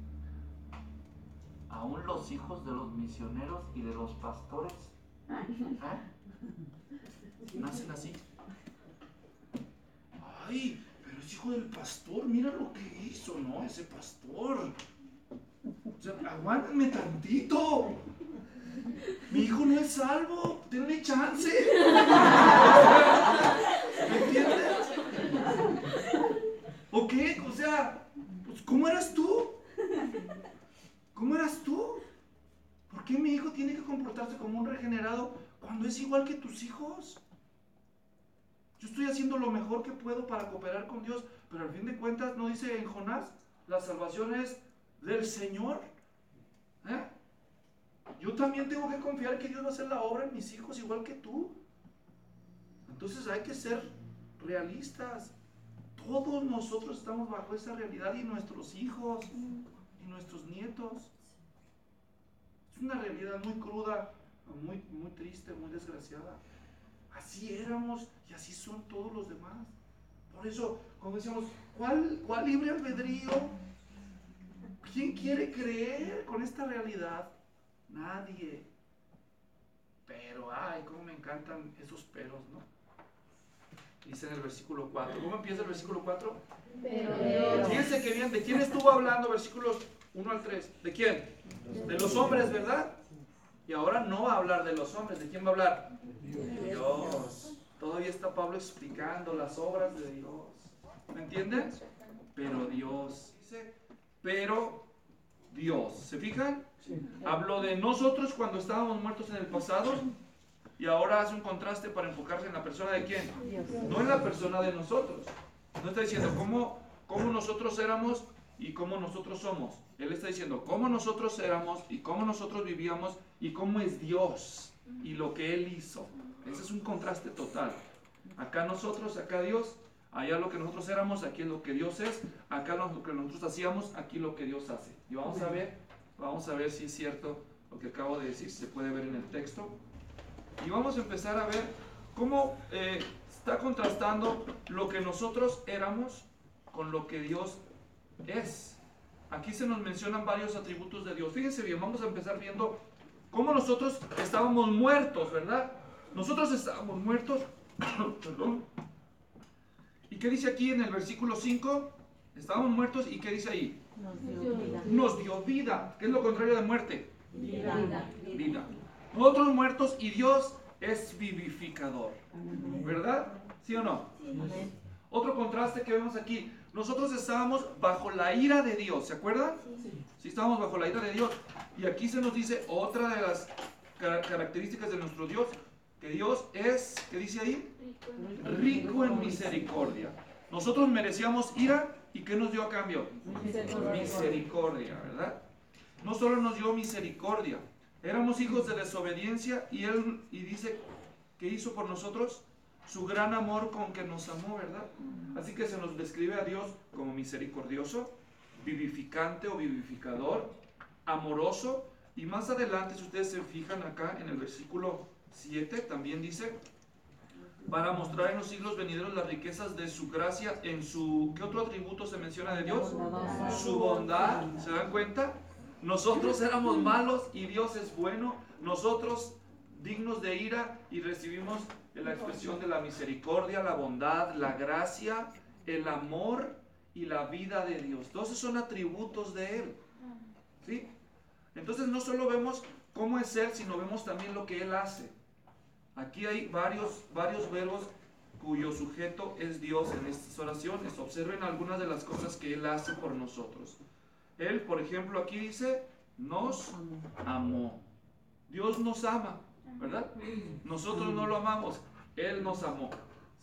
aún los hijos de los misioneros y de los pastores, ¿eh? Nacen así. Ay, pero es hijo del pastor, mira lo que hizo, ¿no? Ese pastor. O sea, aguántame tantito. Mi hijo no es salvo, denle chance. ¿Me entiendes? ¿O qué? O sea, pues, ¿cómo eras tú? ¿Cómo eras tú? ¿Por qué mi hijo tiene que comportarse como un regenerado cuando es igual que tus hijos? Yo estoy haciendo lo mejor que puedo para cooperar con Dios, pero al fin de cuentas, ¿no dice en Jonás? La salvación es del Señor. ¿Eh? Yo también tengo que confiar que Dios va a hacer la obra en mis hijos igual que tú. Entonces hay que ser realistas. Todos nosotros estamos bajo esa realidad y nuestros hijos y nuestros nietos. Es una realidad muy cruda, muy, muy triste, muy desgraciada. Así éramos y así son todos los demás. Por eso, como decíamos, ¿cuál, cuál libre albedrío? ¿Quién quiere creer con esta realidad? Nadie. Pero, ay, cómo me encantan esos peros, ¿no? Dice en el versículo cuatro. ¿Cómo empieza el versículo cuatro? Pero Fíjense que bien, ¿de quién estuvo hablando versículos uno al tres? ¿De quién? De los hombres, ¿verdad? Y ahora no va a hablar de los hombres. ¿De quién va a hablar? Dios. Todavía está Pablo explicando las obras de Dios. ¿Me entienden? Pero Dios. Dice, pero Dios. ¿Se fijan? Habló de nosotros cuando estábamos muertos en el pasado y ahora hace un contraste para enfocarse en la persona de quién. No en la persona de nosotros. No está diciendo cómo, cómo nosotros éramos y cómo nosotros somos. Él está diciendo cómo nosotros éramos y cómo nosotros vivíamos y cómo es Dios y lo que Él hizo. Ese es un contraste total. Acá nosotros, acá Dios, allá lo que nosotros éramos, aquí es lo que Dios es, acá lo que nosotros hacíamos, aquí lo que Dios hace. Y vamos a ver, vamos a ver si es cierto lo que acabo de decir, se puede ver en el texto. Y vamos a empezar a ver cómo eh, está contrastando lo que nosotros éramos con lo que Dios es. Aquí se nos mencionan varios atributos de Dios. Fíjense bien, vamos a empezar viendo cómo nosotros estábamos muertos, ¿verdad? Nosotros estábamos muertos. Perdón. ¿Y qué dice aquí en el versículo cinco? Estábamos muertos y ¿qué dice ahí? nos dio vida. Nos dio vida. ¿Qué es lo contrario de muerte? Vida. Vida. Nosotros muertos y Dios es vivificador. ¿Verdad? ¿Sí o no? Amén. Otro contraste que vemos aquí. Nosotros estábamos bajo la ira de Dios. ¿Se acuerdan? Sí, estábamos bajo la ira de Dios. Y aquí se nos dice otra de las car- características de nuestro Dios. Que Dios es, ¿qué dice ahí? Rico en misericordia. Nosotros merecíamos ira. ¿Y qué nos dio a cambio? Misericordia. Misericordia, ¿verdad? No solo nos dio misericordia. Éramos hijos de desobediencia y Él y dice que hizo por nosotros su gran amor con que nos amó, ¿verdad? Así que se nos describe a Dios como misericordioso, vivificante o vivificador, amoroso. Y más adelante, si ustedes se fijan acá en el versículo siete, también dice, para mostrar en los siglos venideros las riquezas de su gracia en su... ¿Qué otro atributo se menciona de Dios? Su bondad. ¿Se dan cuenta? Nosotros éramos malos y Dios es bueno. Nosotros dignos de ira y recibimos la expresión de la misericordia, la bondad, la gracia, el amor y la vida de Dios. Todos esos son atributos de Él. ¿Sí? Entonces no solo vemos cómo es Él, sino vemos también lo que Él hace. Aquí hay varios, varios verbos cuyo sujeto es Dios en estas oraciones. Observen algunas de las cosas que Él hace por nosotros. Él, por ejemplo, aquí dice, nos amó. Dios nos ama, ¿verdad? Nosotros no lo amamos, Él nos amó.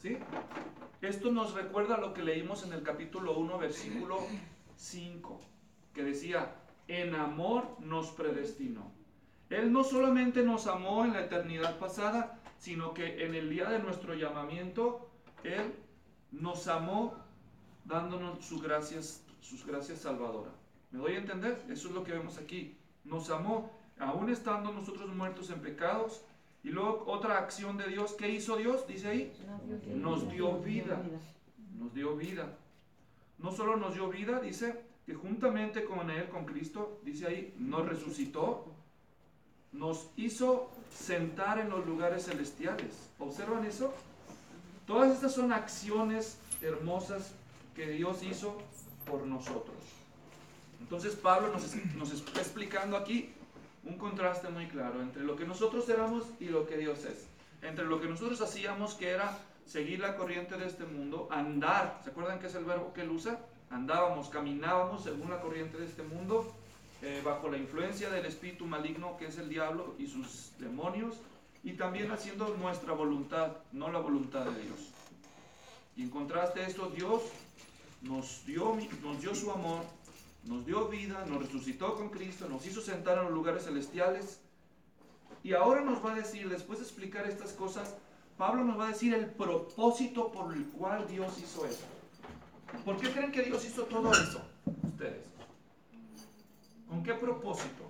¿Sí? Esto nos recuerda lo que leímos en el capítulo uno, versículo cinco, que decía, en amor nos predestinó. Él no solamente nos amó en la eternidad pasada, sino que en el día de nuestro llamamiento, Él nos amó dándonos sus gracias, sus gracias salvadoras. ¿Me doy a entender? Eso es lo que vemos aquí. Nos amó, aún estando nosotros muertos en pecados. Y luego otra acción de Dios. ¿Qué hizo Dios? Dice ahí. Nos dio vida. Nos dio vida. No solo nos dio vida, dice que juntamente con Él, con Cristo, dice ahí, nos resucitó. Nos hizo sentar en los lugares celestiales. ¿Observan eso? Todas estas son acciones hermosas que Dios hizo por nosotros. Entonces Pablo nos, nos está explicando aquí un contraste muy claro entre lo que nosotros éramos y lo que Dios es. Entre lo que nosotros hacíamos, que era seguir la corriente de este mundo, andar. ¿Se acuerdan qué es el verbo que él usa? Andábamos, caminábamos según la corriente de este mundo, eh, bajo la influencia del espíritu maligno que es el diablo y sus demonios, y también haciendo nuestra voluntad, no la voluntad de Dios. Y en contraste a esto, Dios nos dio, nos dio su amor, nos dio vida, nos resucitó con Cristo, nos hizo sentar en los lugares celestiales, y ahora nos va a decir, después de explicar estas cosas, Pablo nos va a decir el propósito por el cual Dios hizo eso. ¿Por qué creen que Dios hizo todo eso? Ustedes. ¿Con qué propósito?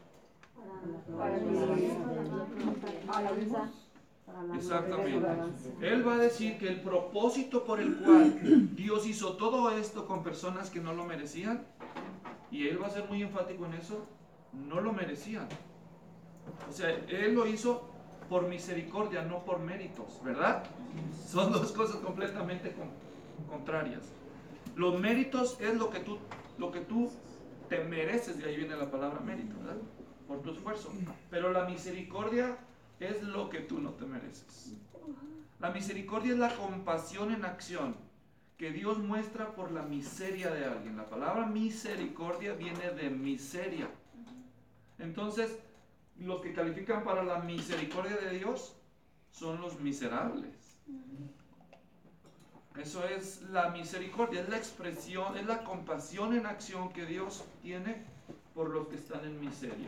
Exactamente. Él va a decir que el propósito por el cual Dios hizo todo esto con personas que no lo merecían, y Él va a ser muy enfático en eso, no lo merecían. O sea, Él lo hizo por misericordia, no por méritos, ¿verdad? Son dos cosas completamente con, contrarias. Los méritos es lo que tú, lo que tú te mereces, de ahí viene la palabra mérito, ¿verdad? Por tu esfuerzo. Pero la misericordia es lo que tú no te mereces. La misericordia es la compasión en acción que Dios muestra por la miseria de alguien. La palabra misericordia viene de miseria. Entonces, los que califican para la misericordia de Dios son los miserables. Eso es la misericordia, es la expresión, es la compasión en acción que Dios tiene por los que están en miseria.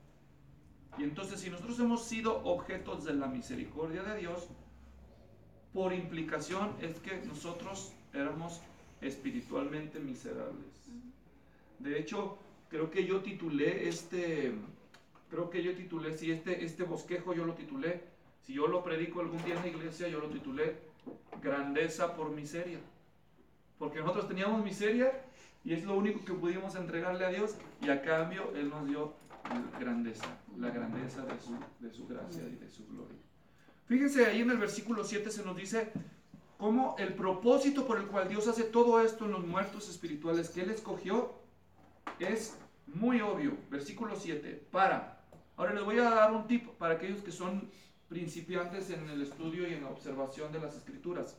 Y entonces, si nosotros hemos sido objetos de la misericordia de Dios, por implicación es que nosotros éramos espiritualmente miserables. De hecho, creo que yo titulé este, creo que yo titulé, si este, este bosquejo yo lo titulé, si yo lo predico algún día en la iglesia, yo lo titulé grandeza por miseria. Porque nosotros teníamos miseria y es lo único que pudimos entregarle a Dios, y a cambio Él nos dio grandeza, la grandeza de su, de su gracia y de su gloria. Fíjense, ahí en el versículo siete se nos dice cómo el propósito por el cual Dios hace todo esto en los muertos espirituales que Él escogió es muy obvio. Versículo siete, para. Ahora les voy a dar un tip para aquellos que son principiantes en el estudio y en la observación de las escrituras.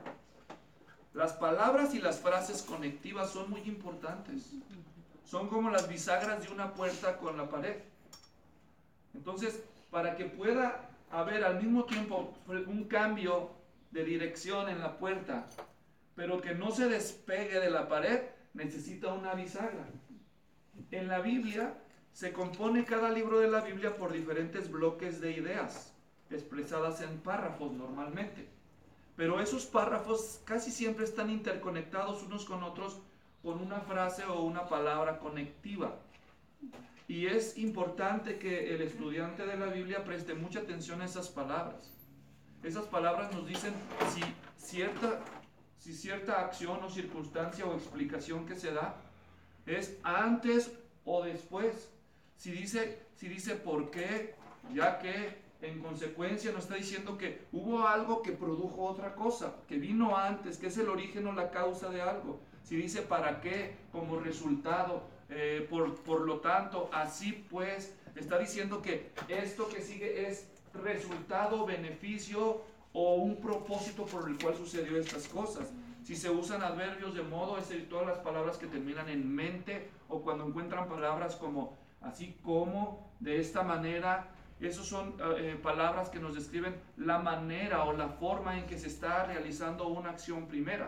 Las palabras y las frases conectivas son muy importantes. Son como las bisagras de una puerta con la pared. Entonces, para que pueda haber al mismo tiempo un cambio de dirección en la puerta, pero que no se despegue de la pared, necesita una bisagra. En la Biblia se compone cada libro de la Biblia por diferentes bloques de ideas, expresadas en párrafos normalmente. Pero esos párrafos casi siempre están interconectados unos con otros con una frase o una palabra conectiva. Y es importante que el estudiante de la Biblia preste mucha atención a esas palabras. Esas palabras nos dicen si cierta, si cierta acción o circunstancia o explicación que se da es antes o después. Si dice, si dice por qué, ya que, en consecuencia nos está diciendo que hubo algo que produjo otra cosa, que vino antes, que es el origen o la causa de algo. Si dice para qué, como resultado, eh, por, por lo tanto, así pues, está diciendo que esto que sigue es resultado, beneficio o un propósito por el cual sucedió estas cosas. Si se usan adverbios de modo, es decir, todas las palabras que terminan en mente, o cuando encuentran palabras como así como, de esta manera, Esas son eh, palabras que nos describen la manera o la forma en que se está realizando una acción primera.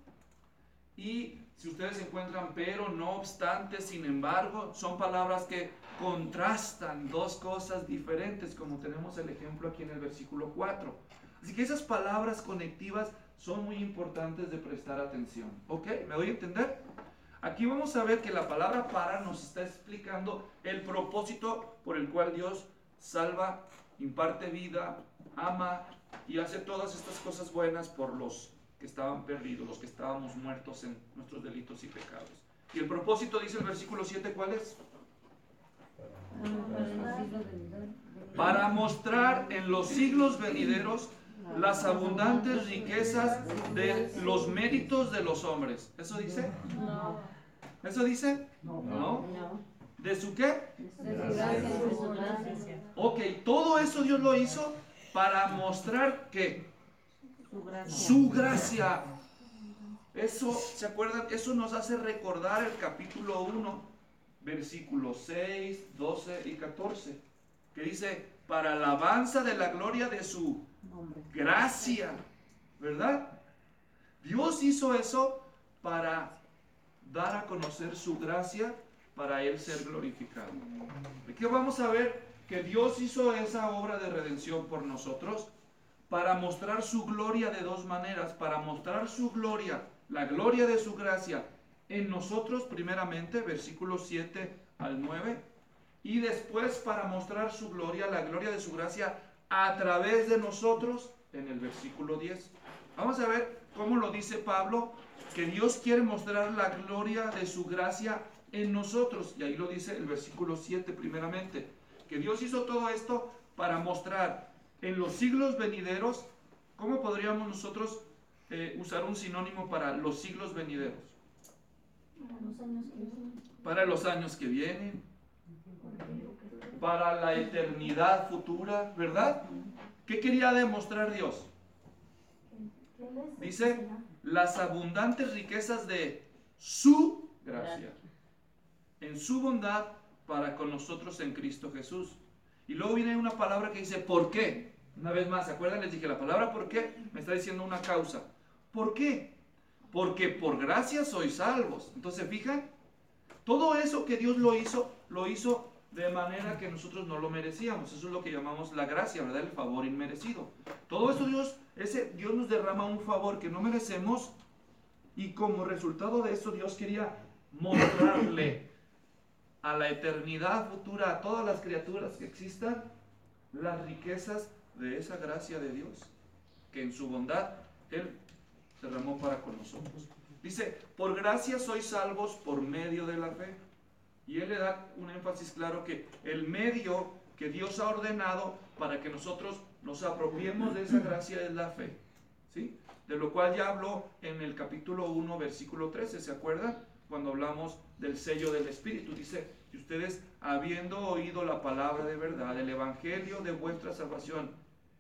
Y si ustedes encuentran pero, no obstante, sin embargo, son palabras que contrastan dos cosas diferentes, como tenemos el ejemplo aquí en el versículo cuatro. Así que esas palabras conectivas son muy importantes de prestar atención. ¿Ok? ¿Me doy a entender? Aquí vamos a ver que la palabra para nos está explicando el propósito por el cual Dios salva, imparte vida, ama y hace todas estas cosas buenas por los que estaban perdidos, los que estábamos muertos en nuestros delitos y pecados. Y el propósito, dice el versículo siete, ¿cuál es? Para mostrar en los siglos venideros las abundantes riquezas de los méritos de los hombres. ¿Eso dice? No. ¿Eso dice? No. ¿No? No. ¿De su qué? De su gracia, de su gracia. Ok, todo eso Dios lo hizo para mostrar que Su gracia. su gracia. Eso, ¿se acuerdan? Eso nos hace recordar el capítulo uno, versículos seis, doce y catorce, que dice, para alabanza de la gloria de su gracia, ¿verdad? Dios hizo eso para dar a conocer su gracia, para Él ser glorificado. Aquí vamos a ver que Dios hizo esa obra de redención por nosotros para mostrar su gloria de dos maneras, para mostrar su gloria, la gloria de su gracia en nosotros primeramente, versículos siete al nueve, y después para mostrar su gloria, la gloria de su gracia a través de nosotros en el versículo diez. Vamos a ver cómo lo dice Pablo, que Dios quiere mostrar la gloria de su gracia en nosotros, y ahí lo dice el versículo siete primeramente, que Dios hizo todo esto para mostrar en los siglos venideros. ¿Cómo podríamos nosotros eh, usar un sinónimo para los siglos venideros? Para los años que vienen. Para los años que vienen, para la eternidad futura, ¿verdad? ¿Qué quería demostrar Dios? Dice, las abundantes riquezas de su gracia, en su bondad para con nosotros en Cristo Jesús. Y luego viene una palabra que dice, ¿por qué? Una vez más, ¿se acuerdan? Les dije, la palabra ¿por qué? Me está diciendo una causa. ¿Por qué? Porque por gracia sois salvos. Entonces, ¿fijan? Todo eso que Dios lo hizo, lo hizo de manera que nosotros no lo merecíamos. Eso es lo que llamamos la gracia, ¿verdad? El favor inmerecido. Todo eso Dios, ese, Dios nos derrama un favor que no merecemos, y como resultado de eso Dios quería mostrarle a la eternidad futura, a todas las criaturas que existan, las riquezas de esa gracia de Dios, que en su bondad Él derramó para con nosotros. Dice, por gracia sois salvos por medio de la fe. Y Él le da un énfasis claro que el medio que Dios ha ordenado para que nosotros nos apropiemos de esa gracia es la fe, ¿sí? De lo cual ya habló en el capítulo uno, versículo trece, ¿se acuerdan? Cuando hablamos del sello del Espíritu, dice, y ustedes habiendo oído la palabra de verdad, el evangelio de vuestra salvación,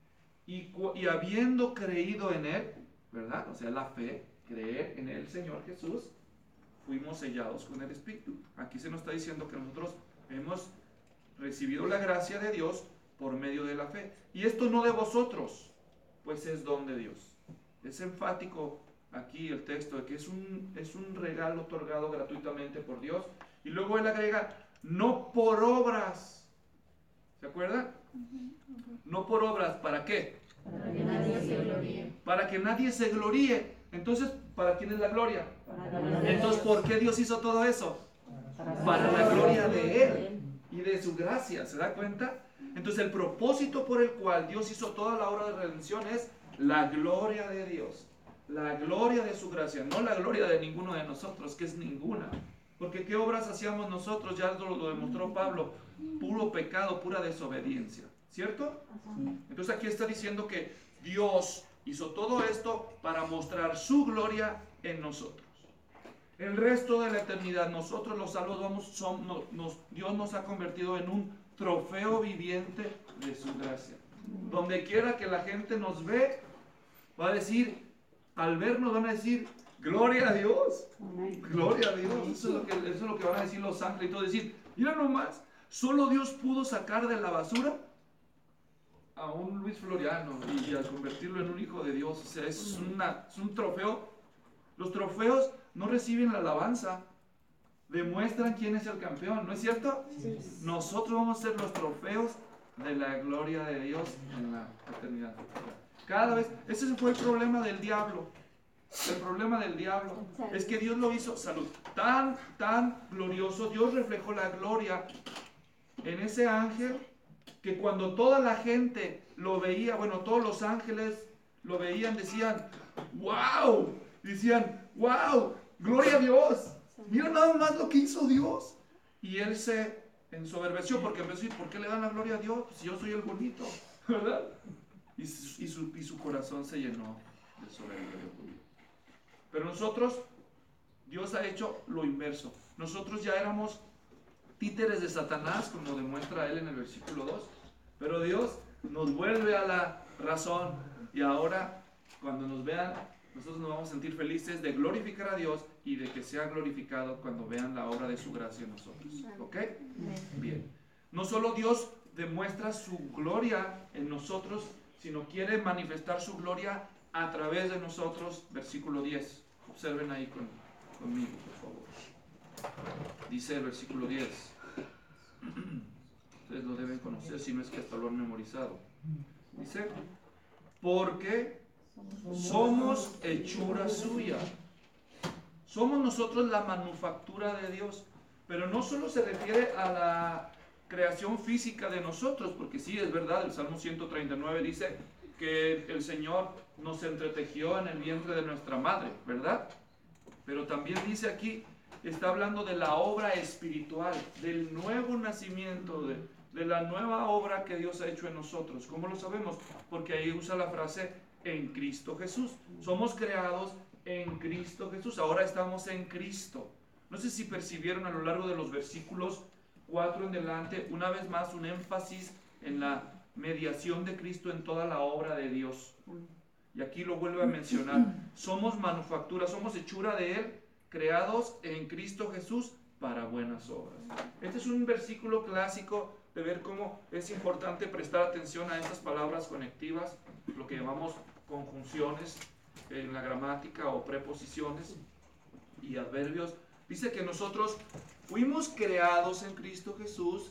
y, y habiendo creído en Él, ¿verdad? O sea, la fe, creer en el Señor Jesús, fuimos sellados con el Espíritu. Aquí se nos está diciendo que nosotros hemos recibido la gracia de Dios por medio de la fe. Y esto no de vosotros, pues es don de Dios. Es enfático aquí el texto de que es un, es un regalo otorgado gratuitamente por Dios. Y luego él agrega, no por obras. ¿Se acuerdan? No por obras, ¿para qué? Para que nadie se gloríe. Para que nadie se gloríe. Entonces, ¿para quién es la gloria? Para Entonces, ¿por qué Dios hizo todo eso? Para la gloria de Él y de su gracia. ¿Se da cuenta? Entonces, el propósito por el cual Dios hizo toda la obra de redención es la gloria de Dios. La gloria de su gracia, no la gloria de ninguno de nosotros, que es ninguna. Porque ¿qué obras hacíamos nosotros? Ya lo, lo demostró Pablo. Puro pecado, pura desobediencia. ¿Cierto? Entonces aquí está diciendo que Dios hizo todo esto para mostrar su gloria en nosotros. El resto de la eternidad, nosotros los salvos, vamos, son, nos, nos, Dios nos ha convertido en un trofeo viviente de su gracia. Donde quiera que la gente nos ve, va a decir, al vernos van a decir, gloria a Dios, gloria a Dios. Eso es lo que, eso es lo que van a decir los ángeles y todo, decir, mira nomás, solo Dios pudo sacar de la basura a un Luis Floriano y a convertirlo en un hijo de Dios. O sea, es, una, es un trofeo. Los trofeos no reciben la alabanza, demuestran quién es el campeón, ¿no es cierto? Sí. Nosotros vamos a ser los trofeos de la gloria de Dios en la eternidad. Cada vez, ese fue el problema del diablo. El problema del diablo es que Dios lo hizo, salud, tan, tan glorioso. Dios reflejó la gloria en ese ángel, que cuando toda la gente lo veía, bueno, todos los ángeles lo veían, decían, wow, decían, wow, gloria a Dios, mira nada más lo que hizo Dios. Y él se ensoberbeció porque empezó a decir, ¿por qué le dan la gloria a Dios? Si yo soy el bonito, ¿verdad? Y su, y su, y su corazón se llenó de soberbia. Pero nosotros, Dios ha hecho lo inverso. Nosotros ya éramos títeres de Satanás, como demuestra él en el versículo dos, pero Dios nos vuelve a la razón, y ahora cuando nos vean, nosotros nos vamos a sentir felices de glorificar a Dios y de que sea glorificado cuando vean la obra de su gracia en nosotros. ¿Ok? Bien. No solo Dios demuestra su gloria en nosotros, sino quiere manifestar su gloria a través de nosotros. Versículo diez. Observen ahí con, conmigo, por favor. Dice el versículo diez. Ustedes lo deben conocer, si no es que hasta lo han memorizado. Dice, porque somos hechura suya. Somos nosotros la manufactura de Dios. Pero no solo se refiere a la creación física de nosotros, porque sí, es verdad, el Salmo ciento treinta y nueve dice que el Señor nos entretejió en el vientre de nuestra madre, ¿verdad? Pero también dice aquí, está hablando de la obra espiritual, del nuevo nacimiento, de, de la nueva obra que Dios ha hecho en nosotros. ¿Cómo lo sabemos? Porque ahí usa la frase en Cristo Jesús. Somos creados en Cristo Jesús. Ahora estamos en Cristo. No sé si percibieron a lo largo de los versículos cuatro en delante, una vez más un énfasis en la mediación de Cristo en toda la obra de Dios. Y aquí lo vuelve a mencionar. Somos manufactura, somos hechura de Él, creados en Cristo Jesús para buenas obras. Este es un versículo clásico de ver cómo es importante prestar atención a estas palabras conectivas, lo que llamamos conjunciones en la gramática o preposiciones y adverbios. Dice que nosotros fuimos creados en Cristo Jesús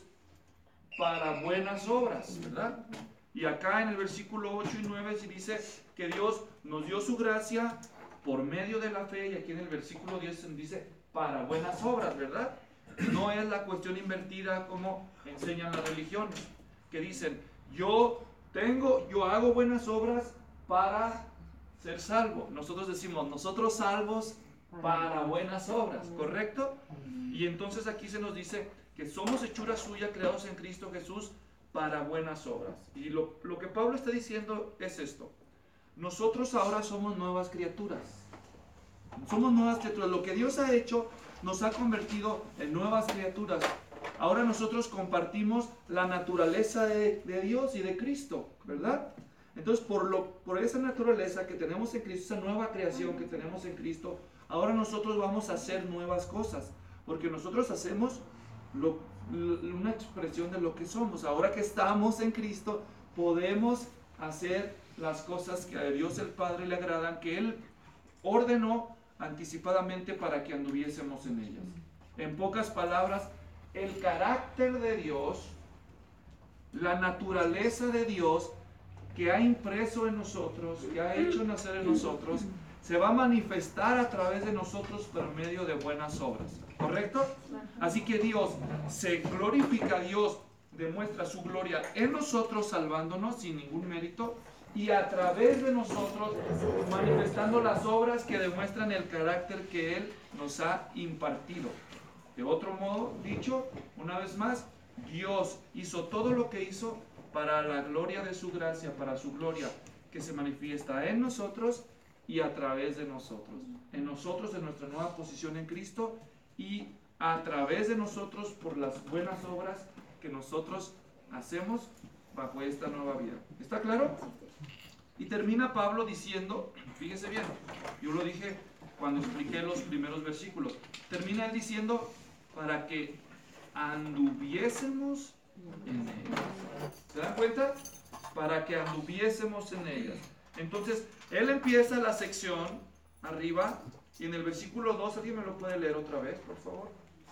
para buenas obras, ¿verdad? Y acá en el versículo ocho y nueve se dice que Dios nos dio su gracia por medio de la fe, y aquí en el versículo diez se dice para buenas obras, ¿verdad? No es la cuestión invertida como enseñan las religiones, que dicen, yo tengo, yo hago buenas obras para ser salvo. Nosotros decimos, nosotros salvos para buenas obras, ¿correcto? Y entonces aquí se nos dice que somos hechura suya, creados en Cristo Jesús para buenas obras. Y lo, lo que Pablo está diciendo es esto: nosotros ahora somos nuevas criaturas. Somos nuevas criaturas. Lo que Dios ha hecho nos ha convertido en nuevas criaturas. Ahora nosotros compartimos la naturaleza de, de Dios y de Cristo, ¿verdad? Entonces, por, lo, por esa naturaleza que tenemos en Cristo, esa nueva creación que tenemos en Cristo, ahora nosotros vamos a hacer nuevas cosas, porque nosotros hacemos lo, lo, una expresión de lo que somos. Ahora que estamos en Cristo, podemos hacer las cosas que a Dios el Padre le agradan, que Él ordenó anticipadamente para que anduviésemos en ellas. En pocas palabras, el carácter de Dios, la naturaleza de Dios que ha impreso en nosotros, que ha hecho nacer en nosotros, se va a manifestar a través de nosotros por medio de buenas obras, ¿correcto? Así que Dios se glorifica, Dios demuestra su gloria en nosotros, salvándonos sin ningún mérito, y a través de nosotros manifestando las obras que demuestran el carácter que Él nos ha impartido. De otro modo dicho, una vez más, Dios hizo todo lo que hizo para la gloria de su gracia, para su gloria que se manifiesta en nosotros y a través de nosotros. En nosotros, en nuestra nueva posición en Cristo, y a través de nosotros por las buenas obras que nosotros hacemos bajo esta nueva vida. ¿Está claro? Y termina Pablo diciendo, fíjese bien, yo lo dije cuando expliqué los primeros versículos, termina él diciendo, para que anduviésemos en él. ¿Se dan cuenta? para que anduviésemos en ellas. Entonces, él empieza la sección arriba y en el versículo dos, ¿alguien me lo puede leer otra vez, por favor?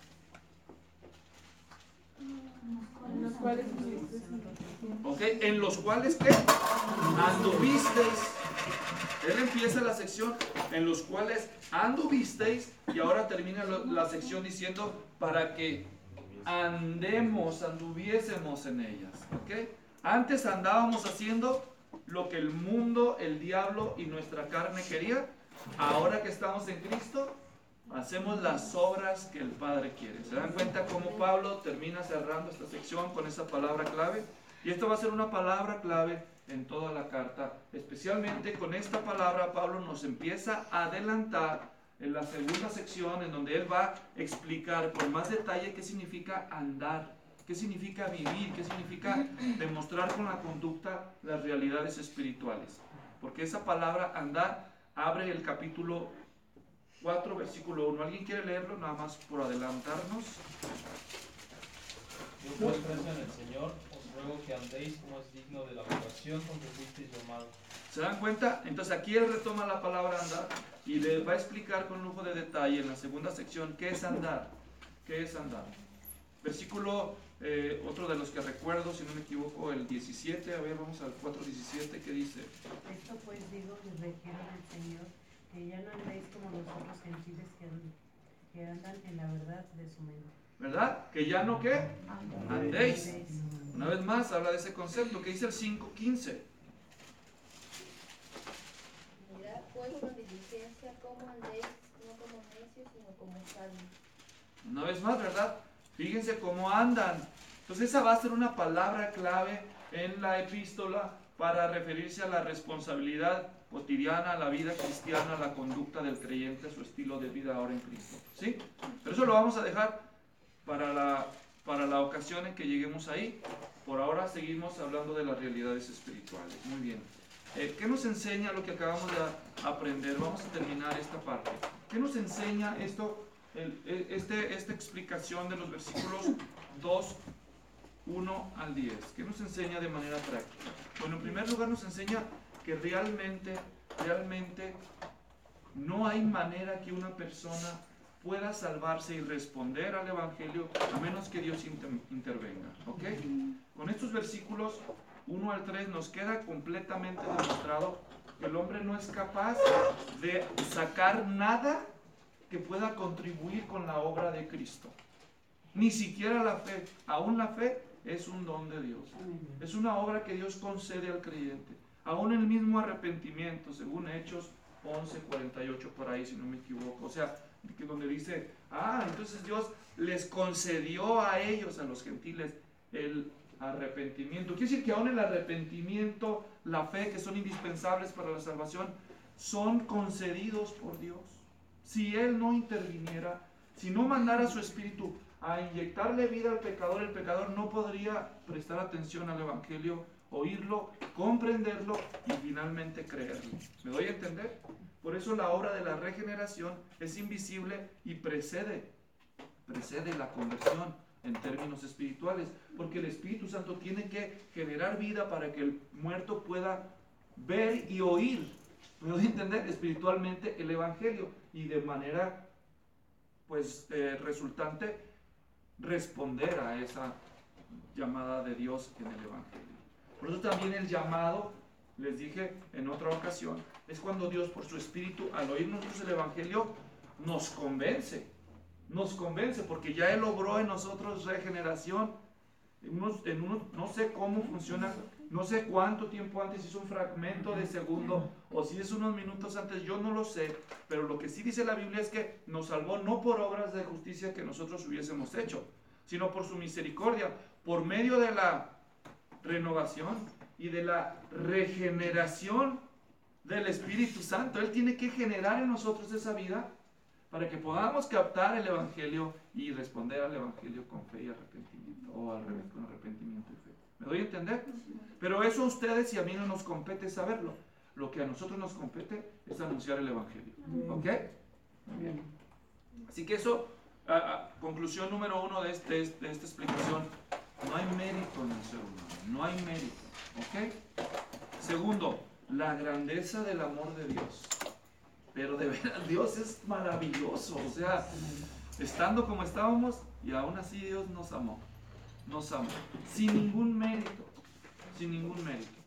En los cuales Ok, en los cuales ¿qué? Anduvisteis. Él empieza la sección en los cuales anduvisteis y ahora termina lo, la sección diciendo para que andemos, anduviésemos en ellas. ¿Ok? Antes andábamos haciendo lo que el mundo, el diablo y nuestra carne quería. Ahora que estamos en Cristo, hacemos las obras que el Padre quiere. ¿Se dan cuenta cómo Pablo termina cerrando esta sección con esa palabra clave? Y esto va a ser una palabra clave en toda la carta. Especialmente con esta palabra Pablo nos empieza a adelantar en la segunda sección, en donde él va a explicar con más detalle qué significa andar, qué significa vivir, qué significa demostrar con la conducta las realidades espirituales. Porque esa palabra andar abre el capítulo cuatro, versículo uno. ¿Alguien quiere leerlo? Nada más por adelantarnos. Yo pues preso en el Señor, os ruego que andéis como es digno de la vocación con que fuisteis llamados. ¿Se dan cuenta? Entonces aquí él retoma la palabra andar y le va a explicar con lujo de detalle en la segunda sección qué es andar. ¿Qué es andar? Versículo, eh, otro de los que recuerdo, si no me equivoco, el diecisiete. A ver, vamos al cuatro diecisiete, ¿qué dice? Esto pues digo, les requiero del Señor, que ya no andéis como los otros gentiles que andan, que andan en la verdad de su mente. ¿Verdad? Que ya no, ¿qué? Andéis. Una vez más habla de ese concepto. ¿Qué dice el cinco quince? Mirad pues con diligencia cómo andéis, no como necios, sino como sabios. Una vez más, ¿verdad? Fíjense cómo andan. Entonces esa va a ser una palabra clave en la epístola para referirse a la responsabilidad cotidiana, a la vida cristiana, a la conducta del creyente, a su estilo de vida ahora en Cristo. ¿Sí? Pero eso lo vamos a dejar para la, para la ocasión en que lleguemos ahí. Por ahora seguimos hablando de las realidades espirituales. Muy bien. Eh, ¿Qué nos enseña lo que acabamos de aprender? Vamos a terminar esta parte. ¿Qué nos enseña esto? El, este, esta explicación de los versículos dos, uno al diez. ¿Qué nos enseña de manera práctica? Bueno, en primer lugar nos enseña que realmente, realmente no hay manera que una persona pueda salvarse y responder al Evangelio a menos que Dios inter intervenga. ¿Ok? Con estos versículos uno al tres nos queda completamente demostrado que el hombre no es capaz de sacar nada que pueda contribuir con la obra de Cristo. Ni siquiera la fe. Aún la fe es un don de Dios. Es una obra que Dios concede al creyente. Aún el mismo arrepentimiento, según Hechos once cuarenta y ocho, por ahí, si no me equivoco. O sea, que donde dice, ah, entonces Dios les concedió a ellos, a los gentiles, el arrepentimiento. Quiere decir que aún el arrepentimiento, la fe, que son indispensables para la salvación, son concedidos por Dios. Si Él no interviniera, si no mandara su Espíritu a inyectarle vida al pecador, el pecador no podría prestar atención al Evangelio, oírlo, comprenderlo y finalmente creerlo. ¿Me doy a entender? Por eso la obra de la regeneración es invisible y precede, precede la conversión en términos espirituales, porque el Espíritu Santo tiene que generar vida para que el muerto pueda ver y oír, ¿me doy a entender? Espiritualmente el Evangelio y de manera, pues, eh, resultante, responder a esa llamada de Dios en el Evangelio. Por eso también el llamado, les dije en otra ocasión, es cuando Dios por su Espíritu, al oír nosotros el Evangelio, nos convence, nos convence, porque ya Él obró en nosotros regeneración, en unos, en unos, no sé cómo funciona, no sé cuánto tiempo antes, si es un fragmento de segundo, o si es unos minutos antes, yo no lo sé, pero lo que sí dice la Biblia es que nos salvó no por obras de justicia que nosotros hubiésemos hecho, sino por su misericordia, por medio de la renovación y de la regeneración del Espíritu Santo. Él tiene que generar en nosotros esa vida para que podamos captar el Evangelio y responder al Evangelio con fe y arrepentimiento, o al revés, con arrepentimiento y fe. ¿Me doy a entender? Pero eso a ustedes y a mí no nos compete saberlo. Lo que a nosotros nos compete es anunciar el Evangelio. ¿Ok? Bien. Así que eso, a, a, conclusión número uno de, este, de esta explicación, No hay mérito en el ser humano, no hay mérito, ¿ok? Segundo, la grandeza del amor de Dios. Pero de veras, Dios es maravilloso, o sea, estando como estábamos, y aún así Dios nos amó, nos amó, sin ningún mérito, sin ningún mérito.